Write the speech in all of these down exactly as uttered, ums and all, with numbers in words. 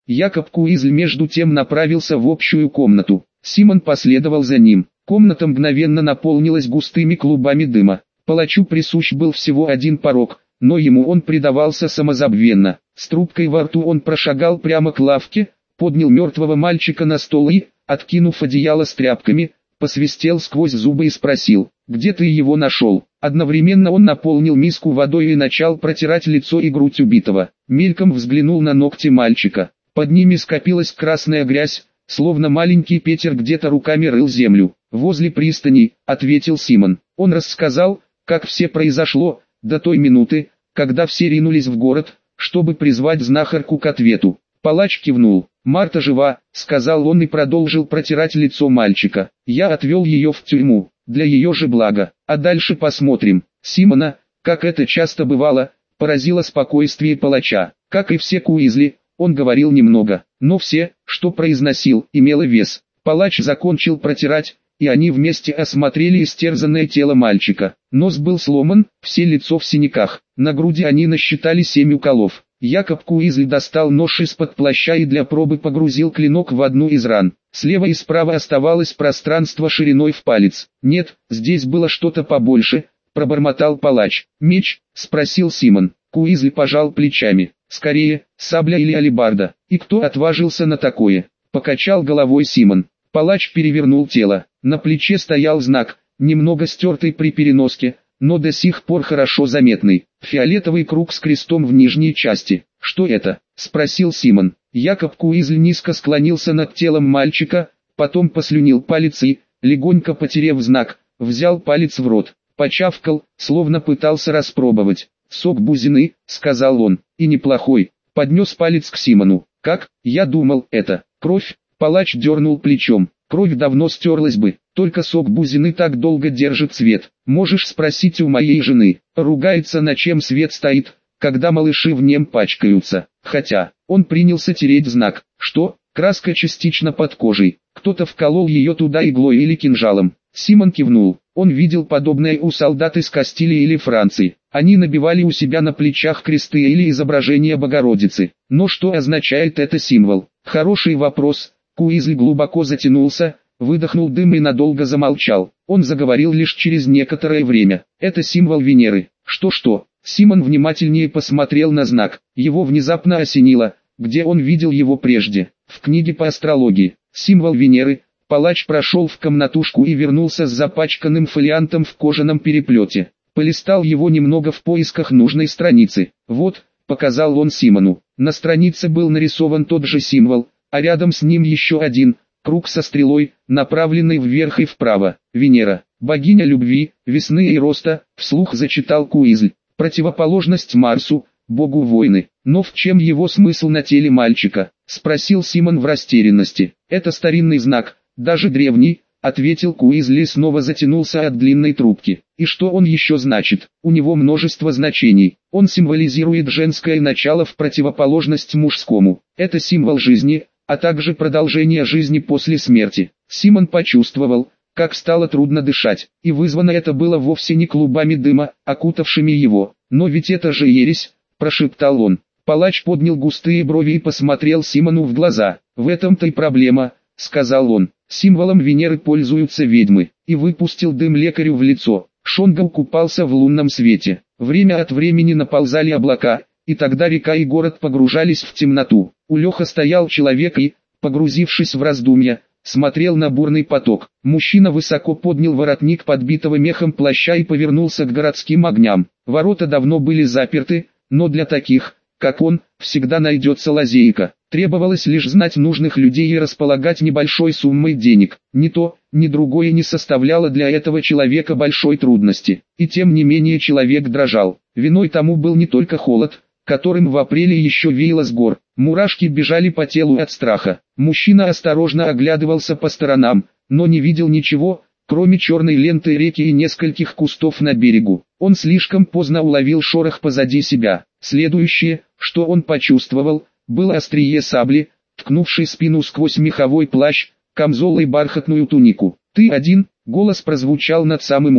Якоб Куизль между тем направился в общую комнату. Симон последовал за ним. Комната мгновенно наполнилась густыми клубами дыма. Палачу присущ был всего один порок, но ему он предавался самозабвенно. С трубкой во рту он прошагал прямо к лавке, поднял мертвого мальчика на стол и, откинув одеяло с тряпками, посвистел сквозь зубы и спросил: «Где ты его нашел?» Одновременно он наполнил миску водой и начал протирать лицо и грудь убитого. Мельком взглянул на ногти мальчика. Под ними скопилась красная грязь, словно маленький Петер где-то руками рыл землю. «Возле пристани», — ответил Симон. Он рассказал, как все произошло, до той минуты, когда все ринулись в город, чтобы призвать знахарку к ответу. Палач кивнул. «Марта жива», — сказал он и продолжил протирать лицо мальчика. «Я отвел ее в тюрьму, для ее же блага, а дальше посмотрим». Симона, как это часто бывало, поразило спокойствие палача. Как и все Куизли, он говорил немного, но все, что произносил, имело вес. Палач закончил протирать, и они вместе осмотрели истерзанное тело мальчика. Нос был сломан, все лицо в синяках, на груди они насчитали семь уколов. Якоб Куизль достал нож из-под плаща и для пробы погрузил клинок в одну из ран. Слева и справа оставалось пространство шириной в палец. «Нет, здесь было что-то побольше», — пробормотал палач. «Меч?» — спросил Симон. Куизль пожал плечами. «Скорее, сабля или алебарда. И кто отважился на такое?» — покачал головой Симон. Палач перевернул тело. На плече стоял знак, немного стертый при переноске, но до сих пор хорошо заметный. Фиолетовый круг с крестом в нижней части. «Что это?» — спросил Симон. Якоб Куизль низко склонился над телом мальчика, потом послюнил палец и, легонько потерев знак, взял палец в рот, почавкал, словно пытался распробовать. «Сок бузины», — сказал он, — «и неплохой». Поднес палец к Симону. «Как? Я думал, это кровь». Палач дернул плечом. «Кровь давно стерлась бы, только сок бузины так долго держит цвет. Можешь спросить у моей жены. Ругается, на чем свет стоит, когда малыши в нем пачкаются». Хотя, он принялся тереть знак. «Что? Краска частично под кожей. Кто-то вколол ее туда иглой или кинжалом». Симон кивнул. Он видел подобное у солдат из Кастилии или Франции. Они набивали у себя на плечах кресты или изображения Богородицы. Но что означает это символ? Хороший вопрос. Куизль глубоко затянулся, выдохнул дым и надолго замолчал. Он заговорил лишь через некоторое время. «Это символ Венеры». «Что-что?» Симон внимательнее посмотрел на знак. Его внезапно осенило, где он видел его прежде. В книге по астрологии. Символ Венеры. Палач прошел в комнатушку и вернулся с запачканным фолиантом в кожаном переплете. Полистал его немного в поисках нужной страницы. «Вот», — показал он Симону. На странице был нарисован тот же символ, а рядом с ним еще один, круг со стрелой, направленный вверх и вправо. «Венера, богиня любви, весны и роста», — вслух зачитал Куизль. «Противоположность Марсу, богу войны». «Но в чем его смысл на теле мальчика?» — спросил Симон в растерянности. «Это старинный знак, даже древний», — ответил Куизль и снова затянулся от длинной трубки. «И что он еще значит? У него множество значений. Он символизирует женское начало в противоположность мужскому. Это символ жизни, а также продолжение жизни после смерти». Симон почувствовал, как стало трудно дышать, и вызвано это было вовсе не клубами дыма, окутавшими его. «Но ведь это же ересь», — прошептал он. Палач поднял густые брови и посмотрел Симону в глаза. «В этом-то и проблема», — сказал он. «Символом Венеры пользуются ведьмы». И выпустил дым лекарю в лицо. Шонгал купался в лунном свете. Время от времени наползали облака, и тогда река и город погружались в темноту. У Леха стоял человек и, погрузившись в раздумья, смотрел на бурный поток. Мужчина высоко поднял воротник подбитого мехом плаща и повернулся к городским огням. Ворота давно были заперты, но для таких, как он, всегда найдется лазейка. Требовалось лишь знать нужных людей и располагать небольшой суммой денег. Ни то, ни другое не составляло для этого человека большой трудности. И тем не менее человек дрожал. Виной тому был не только холод, которым в апреле еще веяло с гор. Мурашки бежали по телу от страха. Мужчина осторожно оглядывался по сторонам, но не видел ничего, кроме черной ленты реки и нескольких кустов на берегу. Он слишком поздно уловил шорох позади себя. Следующее, что он почувствовал, было острие сабли, ткнувшей спину сквозь меховой плащ, камзол и бархатную тунику. «Ты один?» — голос прозвучал над самым ухом.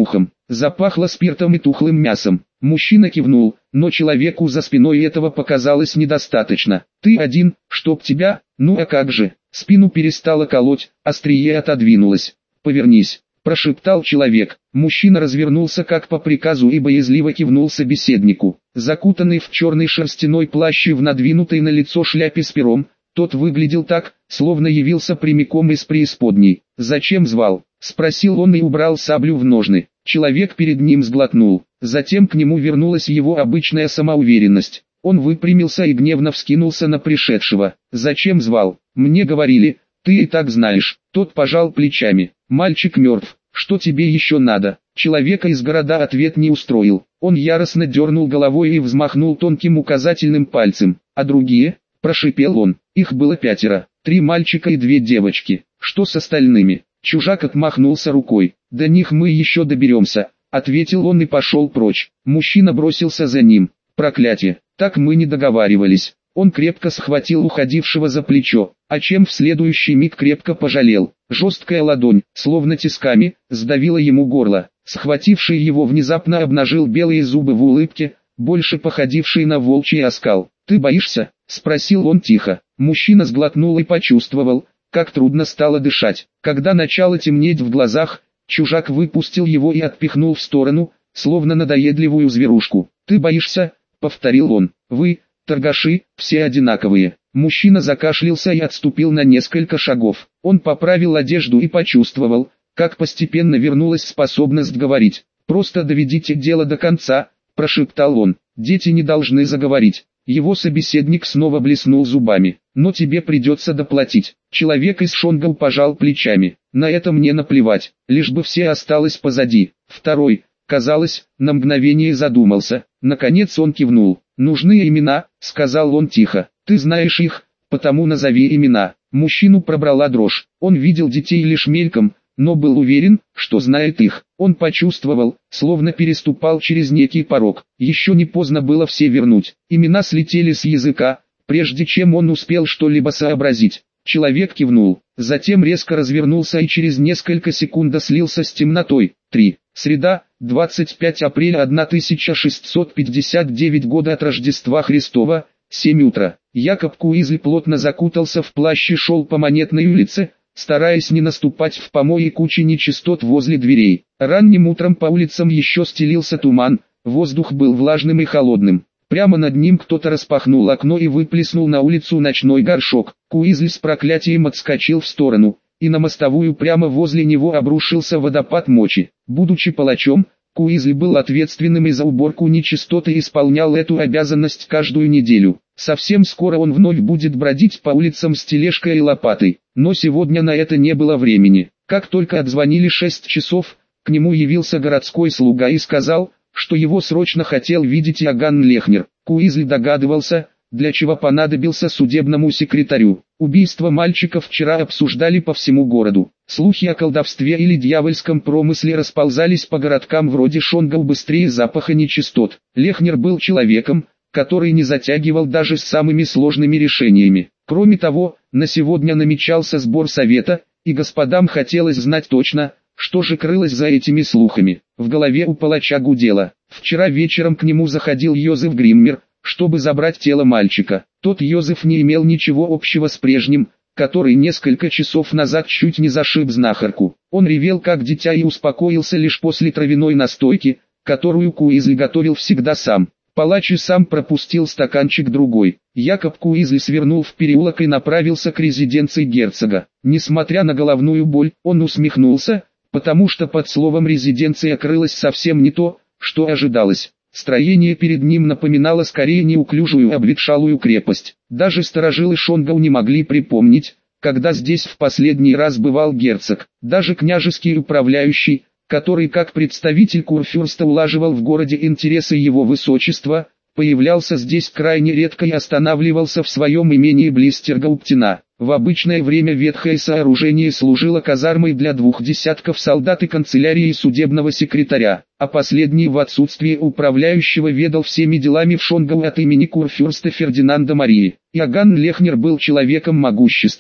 Запахло спиртом и тухлым мясом. Мужчина кивнул, но человеку за спиной этого показалось недостаточно. «Ты один, чтоб тебя, ну а как же?» Спину перестало колоть, острие отодвинулось. «Повернись», – прошептал человек. Мужчина развернулся как по приказу и боязливо кивнул собеседнику. Закутанный в черный шерстяной плащ и в надвинутой на лицо шляпе с пером, тот выглядел так, словно явился прямиком из преисподней. «Зачем звал?» – спросил он и убрал саблю в ножны. Человек перед ним сглотнул. Затем к нему вернулась его обычная самоуверенность. Он выпрямился и гневно вскинулся на пришедшего. «Зачем звал? Мне говорили, ты и так знаешь». Тот пожал плечами. «Мальчик мертв. Что тебе еще надо?» Человека из города ответ не устроил. Он яростно дернул головой и взмахнул тонким указательным пальцем. «А другие?» – прошипел он. «Их было пятеро. Три мальчика и две девочки. Что с остальными?» Чужак отмахнулся рукой. «До них мы еще доберемся», — ответил он и пошел прочь. Мужчина бросился за ним. «Проклятие, так мы не договаривались». Он крепко схватил уходившего за плечо, а чем в следующий миг крепко пожалел. Жесткая ладонь, словно тисками, сдавила ему горло. Схвативший его внезапно обнажил белые зубы в улыбке, больше походившей на волчий оскал. «Ты боишься?» — спросил он тихо. Мужчина сглотнул и почувствовал, как трудно стало дышать. Когда начало темнеть в глазах, чужак выпустил его и отпихнул в сторону, словно надоедливую зверушку. «Ты боишься?» — повторил он. «Вы, торгаши, все одинаковые». Мужчина закашлялся и отступил на несколько шагов. Он поправил одежду и почувствовал, как постепенно вернулась способность говорить. «Просто доведите дело до конца», — прошептал он. «Дети не должны заговорить». Его собеседник снова блеснул зубами. «Но тебе придется доплатить». Человек из Шонгау пожал плечами. «На это мне наплевать, лишь бы все осталось позади». Второй, казалось, на мгновение задумался. Наконец он кивнул. «Нужны имена», — сказал он тихо. «Ты знаешь их, потому назови имена». Мужчину пробрала дрожь. Он видел детей лишь мельком, но был уверен, что знает их. Он почувствовал, словно переступал через некий порог. Еще не поздно было все вернуть. Имена слетели с языка, прежде чем он успел что-либо сообразить. Человек кивнул, затем резко развернулся и через несколько секунд слился с темнотой. три. Среда, двадцать пятое апреля тысяча шестьсот пятьдесят девятого года от Рождества Христова, семь утра. Якоб Куизли плотно закутался в плащ и шел по Монетной улице, стараясь не наступать в помои кучи нечистот возле дверей. Ранним утром по улицам еще стелился туман, воздух был влажным и холодным. Прямо над ним кто-то распахнул окно и выплеснул на улицу ночной горшок. Куизли с проклятием отскочил в сторону, и на мостовую прямо возле него обрушился водопад мочи. Будучи палачом, Куизли был ответственным и за уборку нечистот и исполнял эту обязанность каждую неделю. Совсем скоро он вновь будет бродить по улицам с тележкой и лопатой, но сегодня на это не было времени. Как только отзвонили шесть часов, к нему явился городской слуга и сказал, что его срочно хотел видеть Иоганн Лехнер. Куизли догадывался, для чего понадобился судебному секретарю. Убийство мальчиков вчера обсуждали по всему городу. Слухи о колдовстве или дьявольском промысле расползались по городкам вроде Шонгау быстрее запаха нечистот. Лехнер был человеком, который не затягивал даже с самыми сложными решениями. Кроме того, на сегодня намечался сбор совета, и господам хотелось знать точно, что же крылось за этими слухами. В голове у палача гудело. Вчера вечером к нему заходил Йозеф Гриммер, чтобы забрать тело мальчика. Тот Йозеф не имел ничего общего с прежним, который несколько часов назад чуть не зашиб знахарку. Он ревел как дитя и успокоился лишь после травяной настойки, которую Куизли готовил всегда сам. Палач и сам пропустил стаканчик другой. Якоб Куизли свернул в переулок и направился к резиденции герцога. Несмотря на головную боль, он усмехнулся, потому что под словом «резиденция» крылось совсем не то, что ожидалось. Строение перед ним напоминало скорее неуклюжую обветшалую крепость. Даже старожилы Шонгау не могли припомнить, когда здесь в последний раз бывал герцог. Даже княжеский управляющий, который как представитель курфюрста улаживал в городе интересы его высочества, появлялся здесь крайне редко и останавливался в своем имении близ Тергауптена. В обычное время ветхое сооружение служило казармой для двух десятков солдат и канцелярии судебного секретаря, а последний в отсутствие управляющего ведал всеми делами в Шонгау от имени курфюрста Фердинанда Марии. Иоганн Лехнер был человеком могущественным.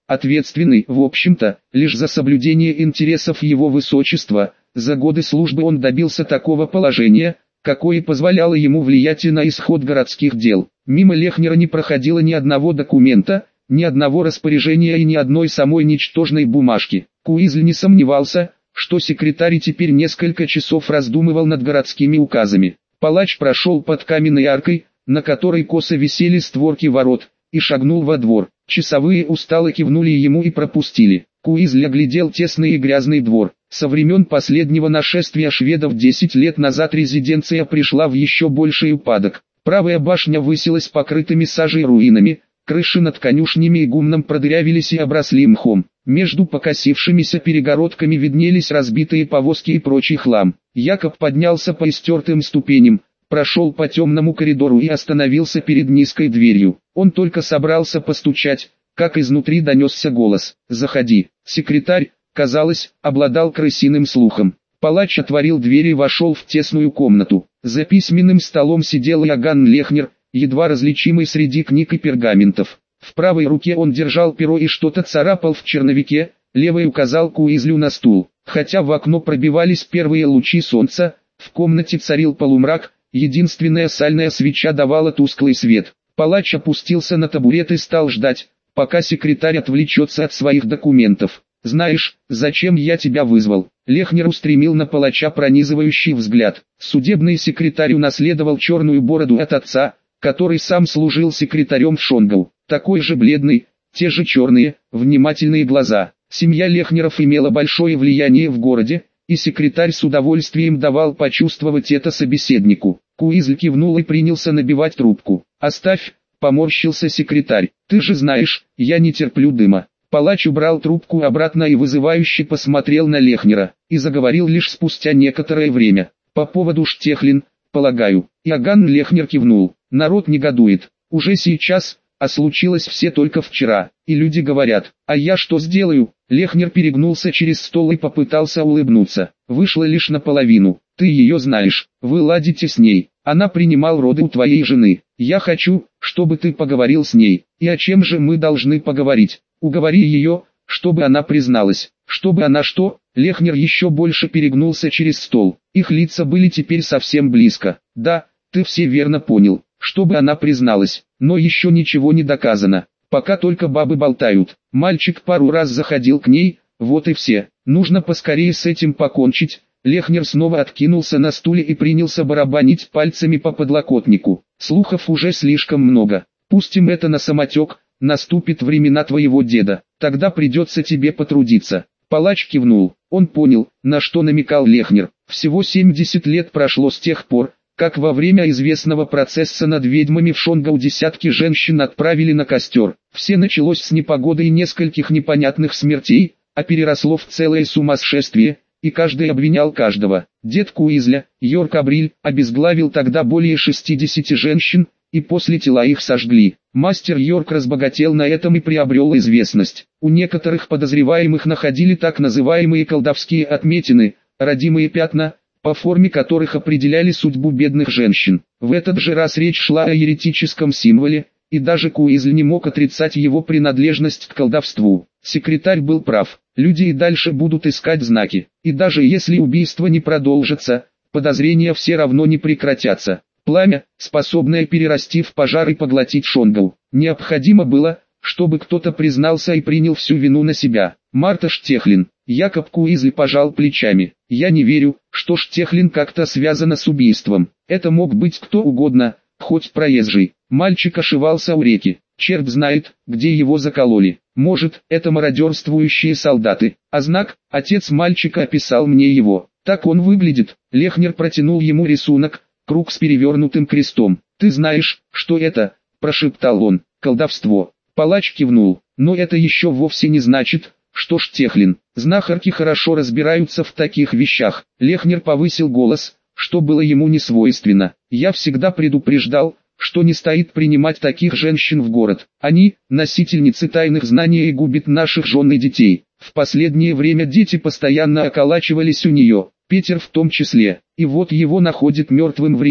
ответственный, в общем-то, лишь за соблюдение интересов его высочества. За годы службы он добился такого положения, какое позволяло ему влиять на исход городских дел. Мимо Лехнера не проходило ни одного документа, ни одного распоряжения и ни одной самой ничтожной бумажки. Куизль не сомневался, что секретарь теперь несколько часов раздумывал над городскими указами. Палач прошел под каменной аркой, на которой косо висели створки ворот, и шагнул во двор. Часовые устало кивнули ему и пропустили. Куизль оглядел тесный и грязный двор. Со времен последнего нашествия шведов десять лет назад резиденция пришла в еще больший упадок. Правая башня высилась покрытыми сажей руинами, крыши над конюшнями и гумном продырявились и обросли мхом. Между покосившимися перегородками виднелись разбитые повозки и прочий хлам. Якоб поднялся по истертым ступеням, прошел по темному коридору и остановился перед низкой дверью. Он только собрался постучать, как изнутри донесся голос: «Заходи». Секретарь, казалось, обладал крысиным слухом. Палач отворил дверь и вошел в тесную комнату. За письменным столом сидел Иоганн Лехнер, едва различимый среди книг и пергаментов. В правой руке он держал перо и что-то царапал в черновике, левой указал Куизлю на стул. Хотя в окно пробивались первые лучи солнца, в комнате царил полумрак, единственная сальная свеча давала тусклый свет. Палач опустился на табурет и стал ждать, пока секретарь отвлечется от своих документов. «Знаешь, зачем я тебя вызвал?» Лехнер устремил на палача пронизывающий взгляд. Судебный секретарь унаследовал черную бороду от отца, который сам служил секретарем в Шонгау. Такой же бледный, те же черные, внимательные глаза. Семья Лехнеров имела большое влияние в городе, и секретарь с удовольствием давал почувствовать это собеседнику. Куизль кивнул и принялся набивать трубку. «Оставь», — поморщился секретарь, — «ты же знаешь, я не терплю дыма». Палач убрал трубку обратно и вызывающе посмотрел на Лехнера, и заговорил лишь спустя некоторое время. «По поводу Штехлин, полагаю». Иоганн Лехнер кивнул. «Народ негодует. Уже сейчас, а случилось все только вчера, и люди говорят, а я что сделаю?» Лехнер перегнулся через стол и попытался улыбнуться. «Вышло лишь наполовину. Ты ее знаешь, вы ладите с ней. Она принимала роды у твоей жены. Я хочу, чтобы ты поговорил с ней. И о чем же мы должны поговорить? Уговори ее, чтобы она призналась». «Чтобы она что?» Лехнер еще больше перегнулся через стол. Их лица были теперь совсем близко. «Да, ты все верно понял. Чтобы она призналась, но еще ничего не доказано. Пока только бабы болтают. Мальчик пару раз заходил к ней, вот и все. Нужно поскорее с этим покончить». Лехнер снова откинулся на стуле и принялся барабанить пальцами по подлокотнику. «Слухов уже слишком много. Пустим это на самотек, наступит времена твоего деда, тогда придется тебе потрудиться». Палач кивнул. Он понял, на что намекал Лехнер. Всего семьдесят лет прошло с тех пор, как во время известного процесса над ведьмами в Шонгау десятки женщин отправили на костер. Все началось с непогоды и нескольких непонятных смертей, а переросло в целое сумасшествие, и каждый обвинял каждого. Дед Куизля, Йорк Абриль, обезглавил тогда более шестидесяти женщин, и после тела их сожгли. Мастер Йорк разбогател на этом и приобрел известность. У некоторых подозреваемых находили так называемые колдовские отметины, родимые пятна, по форме которых определяли судьбу бедных женщин. В этот же раз речь шла о еретическом символе, и даже Куизль не мог отрицать его принадлежность к колдовству. Секретарь был прав, люди и дальше будут искать знаки, и даже если убийство не продолжится, подозрения все равно не прекратятся. Пламя, способное перерасти в пожар и поглотить Шонгау. Необходимо было, чтобы кто-то признался и принял всю вину на себя. Марта Штехлин. Якоб Куизль пожал плечами. «Я не верю, что Штехлин как-то связана с убийством. Это мог быть кто угодно, хоть проезжий». Мальчик ошивался у реки. Черт знает, где его закололи. Может, это мародерствующие солдаты. А знак, отец мальчика описал мне его. Так он выглядит. Лехнер протянул ему рисунок, круг с перевернутым крестом. «Ты знаешь, что это?» – прошептал он. «Колдовство». Палач кивнул. «Но это еще вовсе не значит, что Штехлин». Знахарки хорошо разбираются в таких вещах. Лехнер повысил голос, что было ему не свойственно. «Я всегда предупреждал, что не стоит принимать таких женщин в город. Они – носительницы тайных знаний и губят наших жен и детей. В последнее время дети постоянно околачивались у нее, Петер в том числе, и вот его находят мертвым в реке.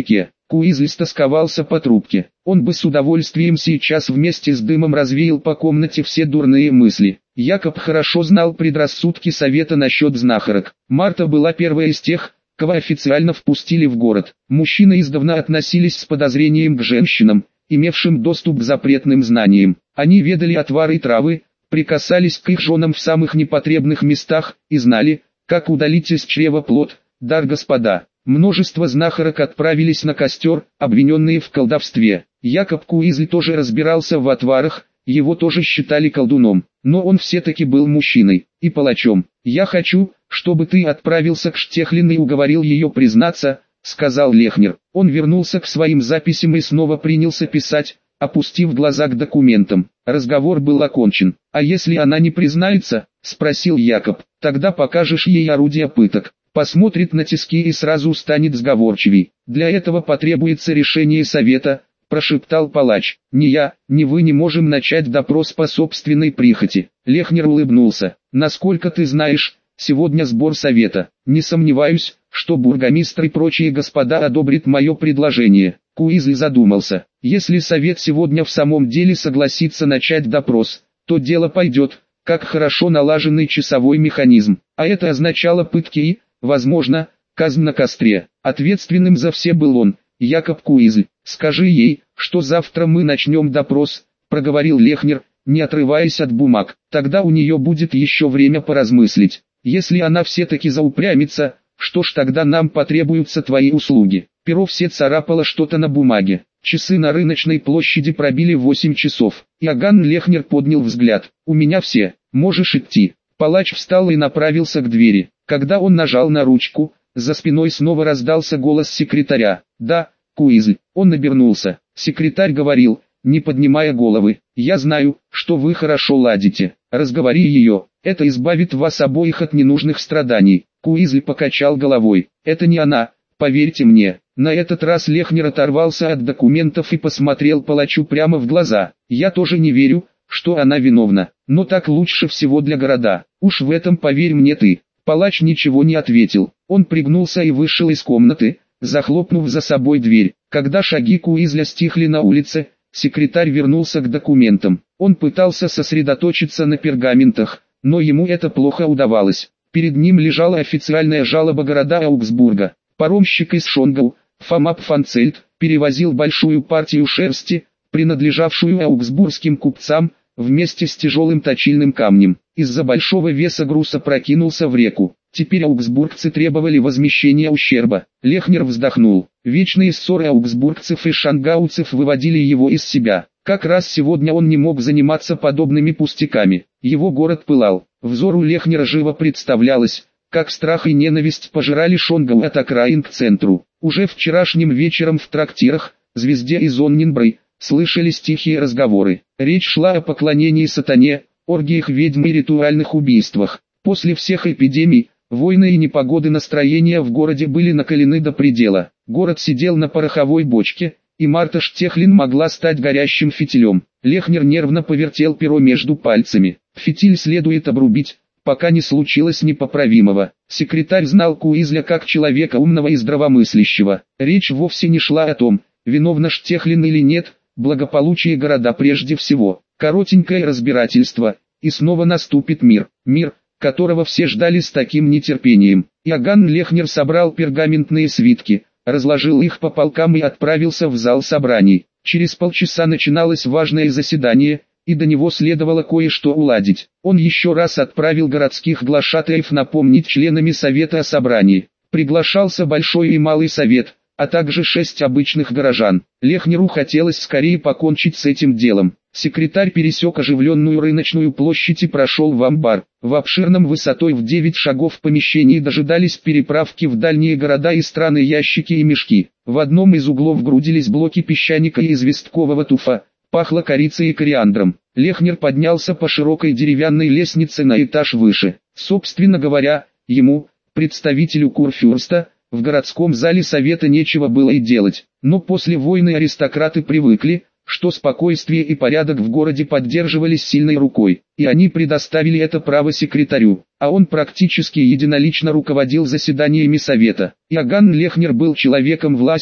Куизли стосковался по трубке. Он бы с удовольствием сейчас вместе с дымом развеял по комнате все дурные мысли. Якоб хорошо знал предрассудки совета насчет знахарок. Марта была первая из тех, кого официально впустили в город. Мужчины издавна относились с подозрением к женщинам, имевшим доступ к запретным знаниям. Они ведали отвары и травы, прикасались к их женам в самых непотребных местах и знали, как удалить из чрева плод. Дар господа. Множество знахарок отправились на костер, обвиненные в колдовстве. Якоб Куизли тоже разбирался в отварах, его тоже считали колдуном, но он все-таки был мужчиной и палачом. «Я хочу, чтобы ты отправился к Штехлин и уговорил ее признаться», — сказал Лехнер. Он вернулся к своим записям и снова принялся писать, опустив глаза к документам. Разговор был окончен. «А если она не признается?» — спросил Якоб. «Тогда покажешь ей орудие пыток. Посмотрит на тиски и сразу станет сговорчивей. Для этого потребуется решение совета», — прошептал палач. «Ни я, ни вы не можем начать допрос по собственной прихоти». Лехнер улыбнулся. «Насколько ты знаешь, сегодня сбор совета. Не сомневаюсь, что бургомистр и прочие господа одобрят мое предложение». Куизли задумался. «Если совет сегодня в самом деле согласится начать допрос, то дело пойдет, как хорошо налаженный часовой механизм. А это означало пытки и, возможно, казнь на костре. Ответственным за все был он, Якоб Куизли. «Скажи ей, что завтра мы начнем допрос», — проговорил Лехнер, не отрываясь от бумаг. «Тогда у нее будет еще время поразмыслить. Если она все-таки заупрямится, что ж тогда нам потребуются твои услуги». Перо все царапало что-то на бумаге. Часы на рыночной площади пробили восемь часов. Иоганн Лехнер поднял взгляд. «У меня все, можешь идти». Палач встал и направился к двери. Когда он нажал на ручку, за спиной снова раздался голос секретаря. «Да, Куизли». Он обернулся. Секретарь говорил, не поднимая головы: «Я знаю, что вы хорошо ладите. Разговори ее, это избавит вас обоих от ненужных страданий». Куизли покачал головой. «Это не она, поверьте мне». На этот раз Лехнер оторвался от документов и посмотрел палачу прямо в глаза. «Я тоже не верю, что она виновна, но так лучше всего для города. Уж в этом поверь мне ты». Палач ничего не ответил. Он пригнулся и вышел из комнаты, захлопнув за собой дверь. Когда шаги Куизля стихли на улице, секретарь вернулся к документам. Он пытался сосредоточиться на пергаментах, но ему это плохо удавалось. Перед ним лежала официальная жалоба города Аугсбурга. Паромщик из Шонгау, Фомап Фанцельд, перевозил большую партию шерсти, принадлежавшую аугсбургским купцам, вместе с тяжелым точильным камнем. Из-за большого веса груз опрокинулся в реку. Теперь аугсбургцы требовали возмещения ущерба. Лехнер вздохнул. Вечные ссоры аугсбургцев и шангауцев выводили его из себя. Как раз сегодня он не мог заниматься подобными пустяками. Его город пылал. Взору Лехнера живо представлялось, как страх и ненависть пожирали Шонгау от окраин к центру. Уже вчерашним вечером в трактирах, Звезде и Зонненбрей, слышались тихие разговоры. Речь шла о поклонении сатане, оргиях ведьм и ритуальных убийствах. После всех эпидемий, войны и непогоды настроения в городе были накалены до предела. Город сидел на пороховой бочке, и Марта Штехлин могла стать горящим фитилем. Лехнер нервно повертел перо между пальцами. Фитиль следует обрубить, пока не случилось непоправимого. Секретарь знал Куизля как человека умного и здравомыслящего. Речь вовсе не шла о том, виновна Штехлин или нет, благополучие города прежде всего. Коротенькое разбирательство, и снова наступит мир. Мир, которого все ждали с таким нетерпением. Иоганн Лехнер собрал пергаментные свитки, разложил их по полкам и отправился в зал собраний. Через полчаса начиналось важное заседание, и до него следовало кое-что уладить. Он еще раз отправил городских глашатаев напомнить членами совета о собрании. Приглашался большой и малый совет, а также шесть обычных горожан. Лехнеру хотелось скорее покончить с этим делом. Секретарь пересек оживленную рыночную площадь и прошел в амбар. В обширном высотой в девять шагов помещении дожидались переправки в дальние города и страны ящики и мешки. В одном из углов грудились блоки песчаника и известкового туфа, пахло корицей и кориандром. Лехнер поднялся по широкой деревянной лестнице на этаж выше. Собственно говоря, ему, представителю Курфюрста, в городском зале совета нечего было и делать. Но после войны аристократы привыкли, что спокойствие и порядок в городе поддерживались сильной рукой, и они предоставили это право секретарю, а он практически единолично руководил заседаниями совета. Иоганн Лехнер был человеком власти,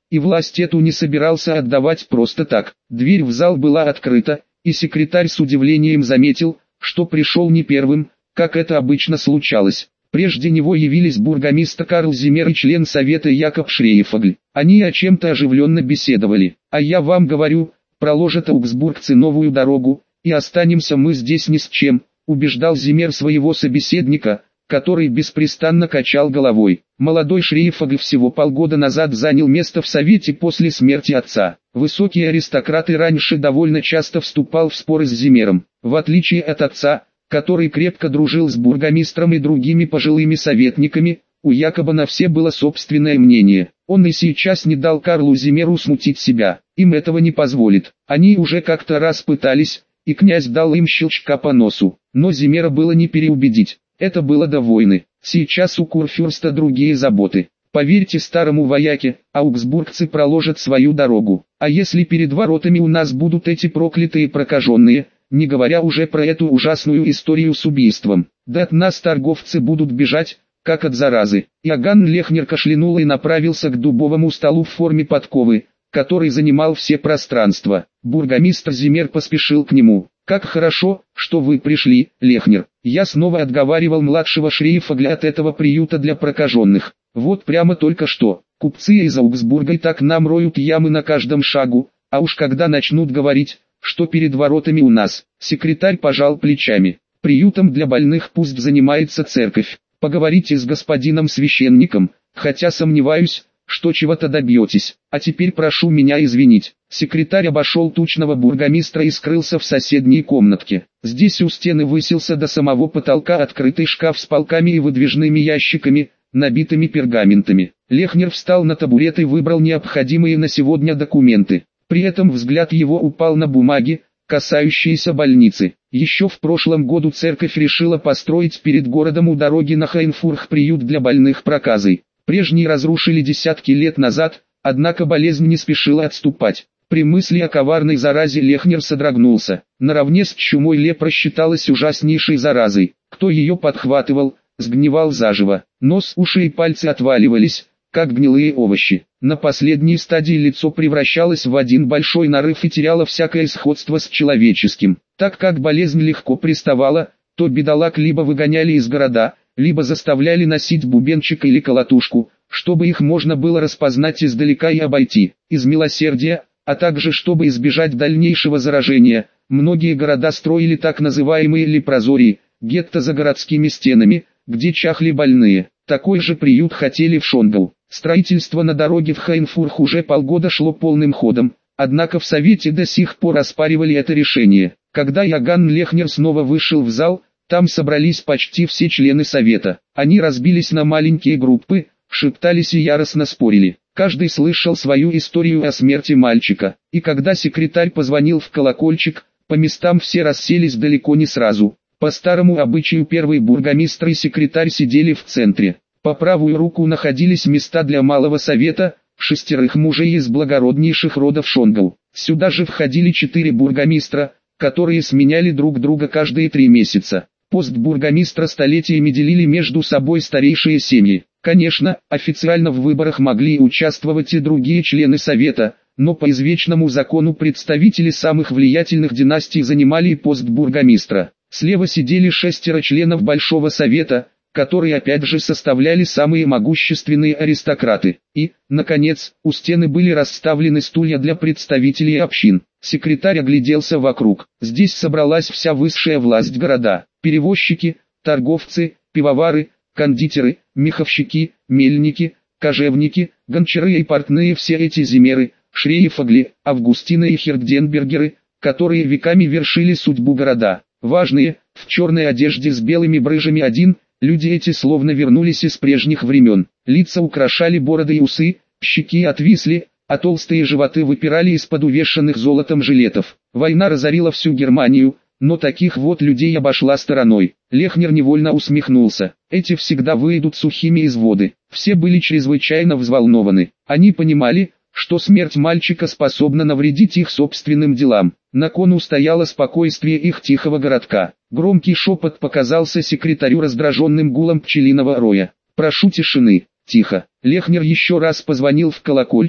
и власть эту не собирался отдавать просто так. Дверь в зал была открыта, и секретарь с удивлением заметил, что пришел не первым, как это обычно случалось. Прежде него явились бургомистр Карл Зиммер и член совета Якоб Шрейфогль. Они о чем-то оживленно беседовали. «А я вам говорю, проложат аугсбургцы новую дорогу, и останемся мы здесь ни с чем», убеждал Зиммер своего собеседника, который беспрестанно качал головой. Молодой Шрейфогль всего полгода назад занял место в совете после смерти отца. Высокий аристократ и раньше довольно часто вступал в споры с Зиммером. В отличие от отца, который крепко дружил с бургомистром и другими пожилыми советниками, у Якоба на все было собственное мнение. Он и сейчас не дал Карлу Зиммеру смутить себя, им этого не позволит. Они уже как-то раз пытались, и князь дал им щелчка по носу, но Зиммера было не переубедить. Это было до войны, сейчас у курфюрста другие заботы. Поверьте старому вояке, аугсбургцы проложат свою дорогу, а если перед воротами у нас будут эти проклятые прокаженные, не говоря уже про эту ужасную историю с убийством, да от нас торговцы будут бежать, как от заразы. Иоганн Лехнер кашлянул и направился к дубовому столу в форме подковы, который занимал все пространства. Бургомистр Зиммер поспешил к нему. «Как хорошо, что вы пришли, Лехнер. Я снова отговаривал младшего Шрейфогля от этого приюта для прокаженных. Вот прямо только что, купцы из Аугсбурга и так нам роют ямы на каждом шагу, а уж когда начнут говорить, что перед воротами у нас». Секретарь пожал плечами. «Приютом для больных пусть занимается церковь. Поговорите с господином священником, хотя сомневаюсь, что чего-то добьетесь. А теперь прошу меня извинить». Секретарь обошел тучного бургомистра и скрылся в соседней комнатке. Здесь у стены высился до самого потолка открытый шкаф с полками и выдвижными ящиками, набитыми пергаментами. Лехнер встал на табурет и выбрал необходимые на сегодня документы. При этом взгляд его упал на бумаги, касающиеся больницы. Еще в прошлом году церковь решила построить перед городом у дороги на Хайнфурх приют для больных проказой. Прежний разрушили десятки лет назад, однако болезнь не спешила отступать. При мысли о коварной заразе Лехнер содрогнулся. Наравне с чумой лепра считалась ужаснейшей заразой. Кто ее подхватывал, сгнивал заживо. Нос, уши и пальцы отваливались, как гнилые овощи. На последней стадии лицо превращалось в один большой нарыв и теряло всякое сходство с человеческим. Так как болезнь легко приставала, то бедолаг либо выгоняли из города, либо заставляли носить бубенчик или колотушку, чтобы их можно было распознать издалека и обойти. Из милосердия, а также чтобы избежать дальнейшего заражения, многие города строили так называемые лепрозории, гетто за городскими стенами, где чахли больные. Такой же приют хотели в Шонгау. Строительство на дороге в Хайнфурх уже полгода шло полным ходом, однако в Совете до сих пор оспаривали это решение. Когда Иоганн Лехнер снова вышел в зал, там собрались почти все члены Совета. Они разбились на маленькие группы, шептались и яростно спорили. Каждый слышал свою историю о смерти мальчика, и когда секретарь позвонил в колокольчик, по местам все расселись далеко не сразу. По старому обычаю первый бургомистр и секретарь сидели в центре. По правую руку находились места для малого совета, шестерых мужей из благороднейших родов Шонгау. Сюда же входили четыре бургомистра, которые сменяли друг друга каждые три месяца. Пост бургомистра столетиями делили между собой старейшие семьи. Конечно, официально в выборах могли участвовать и другие члены совета, но по извечному закону представители самых влиятельных династий занимали и пост бургомистра. Слева сидели шестеро членов Большого Совета, которые опять же составляли самые могущественные аристократы. И, наконец, у стены были расставлены стулья для представителей общин. Секретарь огляделся вокруг. Здесь собралась вся высшая власть города. Перевозчики, торговцы, пивовары, кондитеры, меховщики, мельники, кожевники, гончары и портные, все эти Зиммеры, Шрейфогли, Августины и Херденбергеры, которые веками вершили судьбу города. Важные, в черной одежде с белыми брыжами один, люди эти словно вернулись из прежних времен. Лица украшали бороды и усы, щеки отвисли, а толстые животы выпирали из-под увешанных золотом жилетов. Война разорила всю Германию, но таких вот людей обошла стороной. Лехнер невольно усмехнулся. Эти всегда выйдут сухими из воды. Все были чрезвычайно взволнованы. Они понимали, что смерть мальчика способна навредить их собственным делам. На кону стояло спокойствие их тихого городка. Громкий шепот показался секретарю раздраженным гулом пчелиного роя. «Прошу тишины, тихо». Лехнер еще раз позвонил в колокольчик,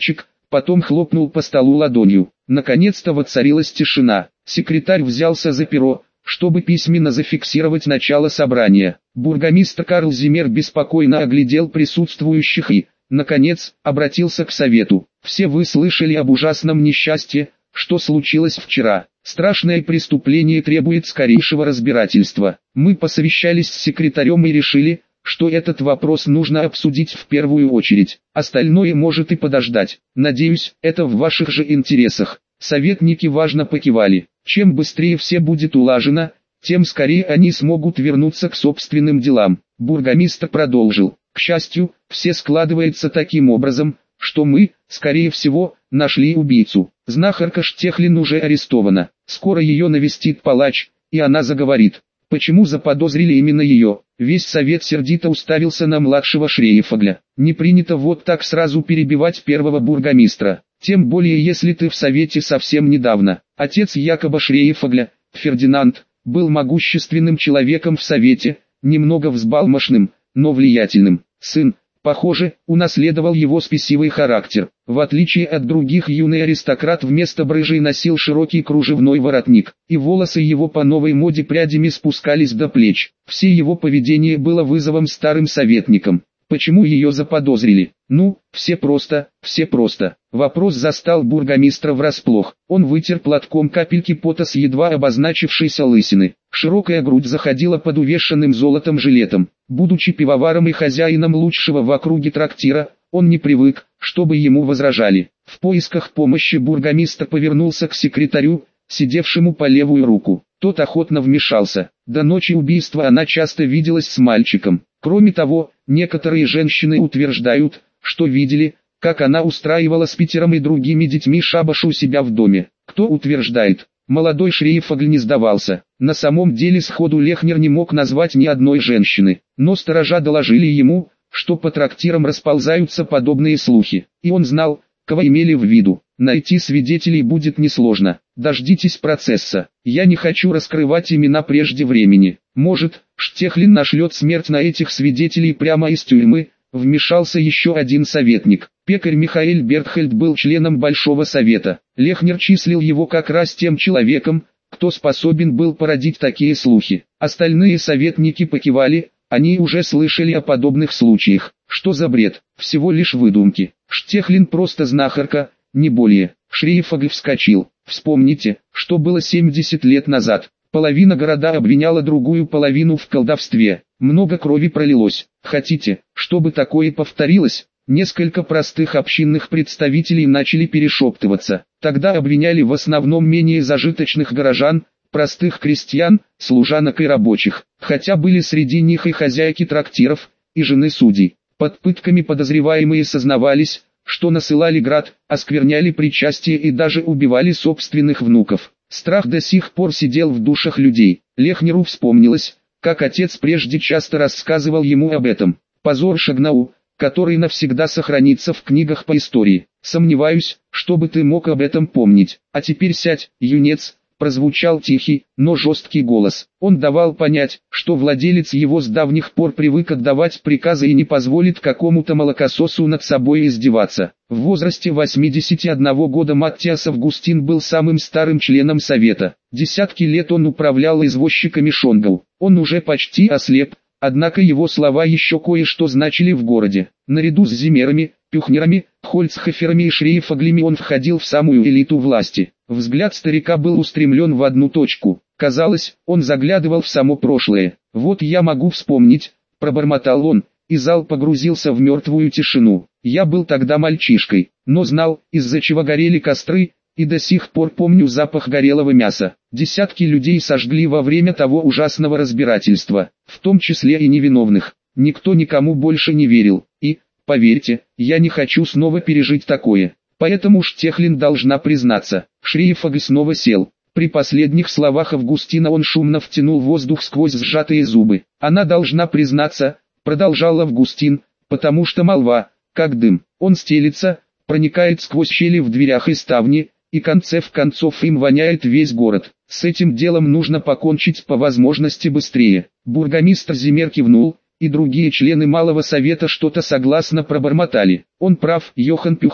потом хлопнул по столу ладонью. Наконец-то воцарилась тишина. Секретарь взялся за перо, чтобы письменно зафиксировать начало собрания. Бургомистр Карл Зиммер беспокойно оглядел присутствующих и, наконец, обратился к совету. «Все вы слышали об ужасном несчастье, что случилось вчера. Страшное преступление требует скорейшего разбирательства. Мы посовещались с секретарем и решили, что этот вопрос нужно обсудить в первую очередь. Остальное может и подождать. Надеюсь, это в ваших же интересах». Советники важно покивали. Чем быстрее все будет улажено, тем скорее они смогут вернуться к собственным делам. Бургомистр продолжил. К счастью, все складывается таким образом, что мы, скорее всего, нашли убийцу. Знахарка Штехлин уже арестована. Скоро ее навестит палач, и она заговорит. Почему заподозрили именно ее? Весь совет сердито уставился на младшего Шрейфогля. Не принято вот так сразу перебивать первого бургомистра. Тем более если ты в совете совсем недавно. Отец Якоба Шрейфогля, Фердинанд, был могущественным человеком в совете, немного взбалмошным, но влиятельным. Сын, похоже, унаследовал его спесивый характер. В отличие от других, юный аристократ вместо брыжей носил широкий кружевной воротник, и волосы его по новой моде прядями спускались до плеч. Все его поведение было вызовом старым советникам. Почему ее заподозрили? Ну, все просто, все просто. Вопрос застал бургомистра врасплох. Он вытер платком капельки пота с едва обозначившейся лысины. Широкая грудь заходила под увешанным золотом жилетом. Будучи пивоваром и хозяином лучшего в округе трактира, он не привык, чтобы ему возражали. В поисках помощи бургомистр повернулся к секретарю, сидевшему по левую руку. Тот охотно вмешался. До ночи убийства она часто виделась с мальчиком. Кроме того, некоторые женщины утверждают, что видели, как она устраивала с Питером и другими детьми шабаш у себя в доме. Кто утверждает? Молодой Шрейфогль не сдавался. На самом деле сходу Лехнер не мог назвать ни одной женщины, но сторожа доложили ему, что по трактирам расползаются подобные слухи, и он знал, кого имели в виду. Найти свидетелей будет несложно. Дождитесь процесса. Я не хочу раскрывать имена прежде времени. Может, Штехлин нашлет смерть на этих свидетелей прямо из тюрьмы. Вмешался еще один советник. Пекарь Михаэль Бертхельд был членом Большого Совета. Лехнер числил его как раз тем человеком, кто способен был породить такие слухи. Остальные советники покивали, они уже слышали о подобных случаях. Что за бред? Всего лишь выдумки. Штехлин просто знахарка, не более. Шрейфогль вскочил. Вспомните, что было семьдесят лет назад. Половина города обвиняла другую половину в колдовстве. Много крови пролилось. Хотите, чтобы такое повторилось? Несколько простых общинных представителей начали перешептываться. Тогда обвиняли в основном менее зажиточных горожан, простых крестьян, служанок и рабочих. Хотя были среди них и хозяйки трактиров, и жены судей. Под пытками подозреваемые сознавались, что насылали град, оскверняли причастие и даже убивали собственных внуков. Страх до сих пор сидел в душах людей. Лехнеру вспомнилось, как отец прежде часто рассказывал ему об этом. Позор Шагнау, который навсегда сохранится в книгах по истории. Сомневаюсь, чтобы ты мог об этом помнить. А теперь сядь, юнец. Прозвучал тихий, но жесткий голос. Он давал понять, что владелец его с давних пор привык отдавать приказы и не позволит какому-то молокососу над собой издеваться. В возрасте восьмидесяти одного года Маттиас Августин был самым старым членом совета. Десятки лет он управлял извозчиками Шонгау. Он уже почти ослеп, однако его слова еще кое-что значили в городе. Наряду с Зиммерами, Пюхнерами, Хольцхоферами и Шрейфоглями он входил в самую элиту власти. Взгляд старика был устремлен в одну точку. Казалось, он заглядывал в само прошлое. «Вот я могу вспомнить», — пробормотал он, и зал погрузился в мертвую тишину. «Я был тогда мальчишкой, но знал, из-за чего горели костры, и до сих пор помню запах горелого мяса. Десятки людей сожгли во время того ужасного разбирательства, в том числе и невиновных. Никто никому больше не верил, и, поверьте, я не хочу снова пережить такое. Поэтому Штехлин должна признаться». Шрейфогль снова сел. При последних словах Августина он шумно втянул воздух сквозь сжатые зубы. «Она должна признаться», — продолжал Августин, — «потому что молва, как дым, он стелится, проникает сквозь щели в дверях и ставни, и конце в концов им воняет весь город. С этим делом нужно покончить по возможности быстрее». Бургомистр Зиммер кивнул, и другие члены Малого Совета что-то согласно пробормотали. «Он прав, Йохан Пюхнер»,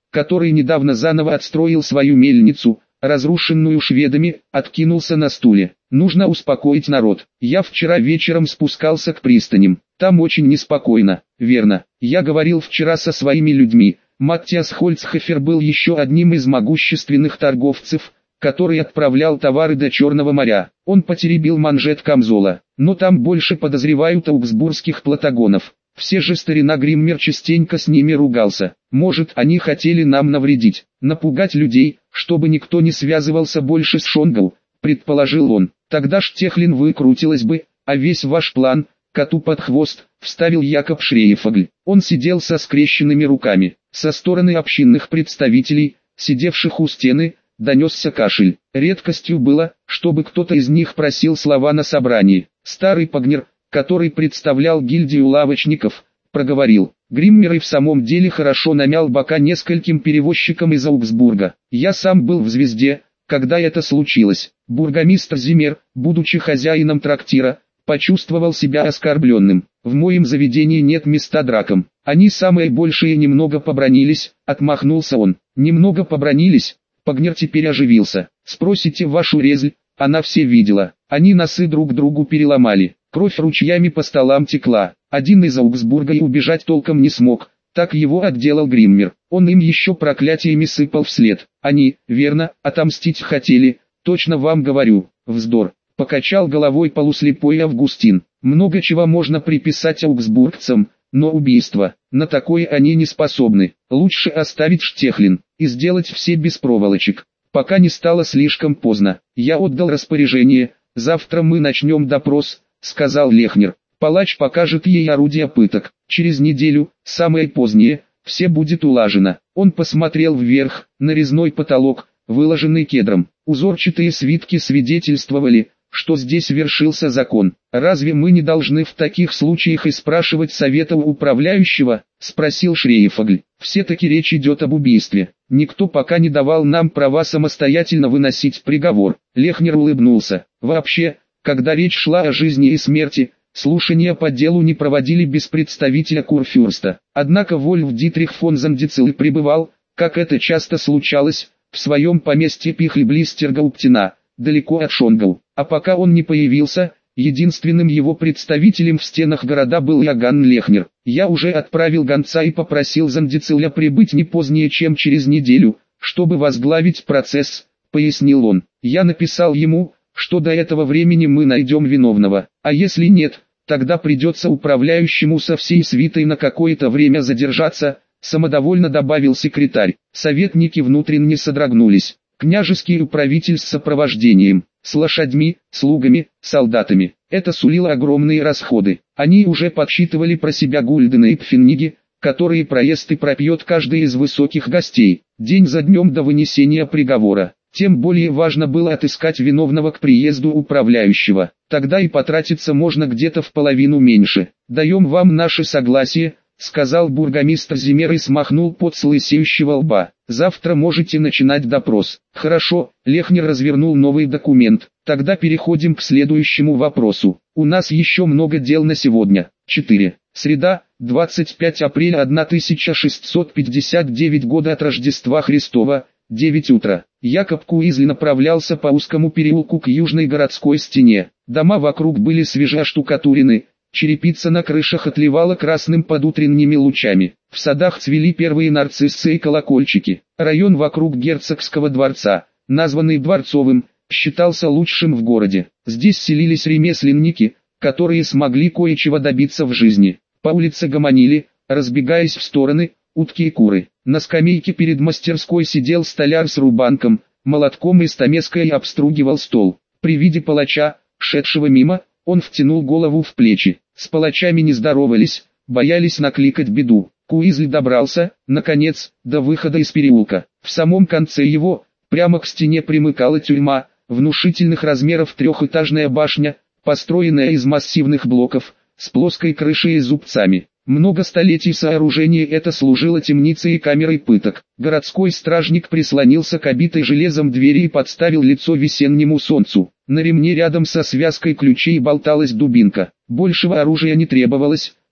который недавно заново отстроил свою мельницу, разрушенную шведами, откинулся на стуле. Нужно успокоить народ. Я вчера вечером спускался к пристаням. Там очень неспокойно. Верно. Я говорил вчера со своими людьми. Маттиас Хольцхофер был еще одним из могущественных торговцев, который отправлял товары до Черного моря. Он потеребил манжет камзола. Но там больше подозревают аугсбургских платагонов. Все же старина Гриммер частенько с ними ругался. Может, они хотели нам навредить, напугать людей, чтобы никто не связывался больше с Шонгау, предположил он. Тогда Штехлин выкрутилась бы, а весь ваш план — коту под хвост, вставил Якоб Шрейфогль. Он сидел со скрещенными руками. Со стороны общинных представителей, сидевших у стены, донесся кашель. Редкостью было, чтобы кто-то из них просил слова на собрании. Старый Пагнер, который представлял гильдию лавочников, проговорил: Гриммер и в самом деле хорошо намял бока нескольким перевозчикам из Аугсбурга. Я сам был в «Звезде», когда это случилось. Бургомистр Зиммер, будучи хозяином трактира, почувствовал себя оскорбленным. В моем заведении нет места дракам. Они самые большие немного побранились, отмахнулся он. Немного побранились? Пагнер теперь оживился. Спросите вашу Резль, она все видела. Они носы друг другу переломали. Кровь ручьями по столам текла. Один из Аугсбурга и убежать толком не смог. Так его отделал Гриммер. Он им еще проклятиями сыпал вслед. Они, верно, отомстить хотели. Точно вам говорю. Вздор. Покачал головой полуслепой Августин. Много чего можно приписать аугсбургцам, но убийство, на такое они не способны. Лучше оставить Штехлин и сделать все без проволочек. Пока не стало слишком поздно. Я отдал распоряжение. Завтра мы начнем допрос, сказал Лехнер. Палач покажет ей орудия пыток. Через неделю, самое позднее, все будет улажено. Он посмотрел вверх, на резной потолок, выложенный кедром. Узорчатые свитки свидетельствовали, что здесь вершился закон. Разве мы не должны в таких случаях и спрашивать совета у управляющего? Спросил Шрейфогль. Все-таки речь идет об убийстве. Никто пока не давал нам права самостоятельно выносить приговор. Лехнер улыбнулся. Вообще, когда речь шла о жизни и смерти, слушания по делу не проводили без представителя Курфюрста. Однако Вольф Дитрих фон Зандицель пребывал, как это часто случалось, в своем поместье Пихль близ Тергауптена, далеко от Шонгау. А пока он не появился, единственным его представителем в стенах города был Иоганн Лехнер. Я уже отправил гонца и попросил Зандицеля прибыть не позднее, чем через неделю, чтобы возглавить процесс, пояснил он. Я написал ему, что до этого времени мы найдем виновного, а если нет, тогда придется управляющему со всей свитой на какое-то время задержаться, самодовольно добавил секретарь. Советники внутренне содрогнулись. Княжеский управитель с сопровождением, с лошадьми, слугами, солдатами. Это сулило огромные расходы. Они уже подсчитывали про себя гульдены и пфенниги, которые проезд и пропьет каждый из высоких гостей, день за днем до вынесения приговора. Тем более важно было отыскать виновного к приезду управляющего. Тогда и потратиться можно где-то в половину меньше. Даем вам наше согласие, сказал бургомистр Зиммер и смахнул пот с лысеющего лба. Завтра можете начинать допрос. Хорошо, Лехнер развернул новый документ. Тогда переходим к следующему вопросу. У нас еще много дел на сегодня. четыре. Среда, двадцать пятое апреля тысяча шестьсот пятьдесят девятого года от Рождества Христова, девять утра. Якоб Куизли направлялся по узкому переулку к южной городской стене. Дома вокруг были свежеоштукатурены. Черепица на крышах отливала красным под утренними лучами. В садах цвели первые нарциссы и колокольчики. Район вокруг герцогского дворца, названный Дворцовым, считался лучшим в городе. Здесь селились ремесленники, которые смогли кое-чего добиться в жизни. По улице гомонили, разбегаясь в стороны, утки и куры. На скамейке перед мастерской сидел столяр с рубанком, молотком и стамеской и обстругивал стол. При виде палача, шедшего мимо, он втянул голову в плечи. С палачами не здоровались, боялись накликать беду. Куизли добрался, наконец, до выхода из переулка. В самом конце его, прямо к стене примыкала тюрьма, внушительных размеров трехэтажная башня, построенная из массивных блоков, с плоской крышей и зубцами. Много столетий сооружение это служило темницей и камерой пыток. Городской стражник прислонился к обитой железом двери и подставил лицо весеннему солнцу. На ремне рядом со связкой ключей болталась дубинка. Большего оружия не требовалось,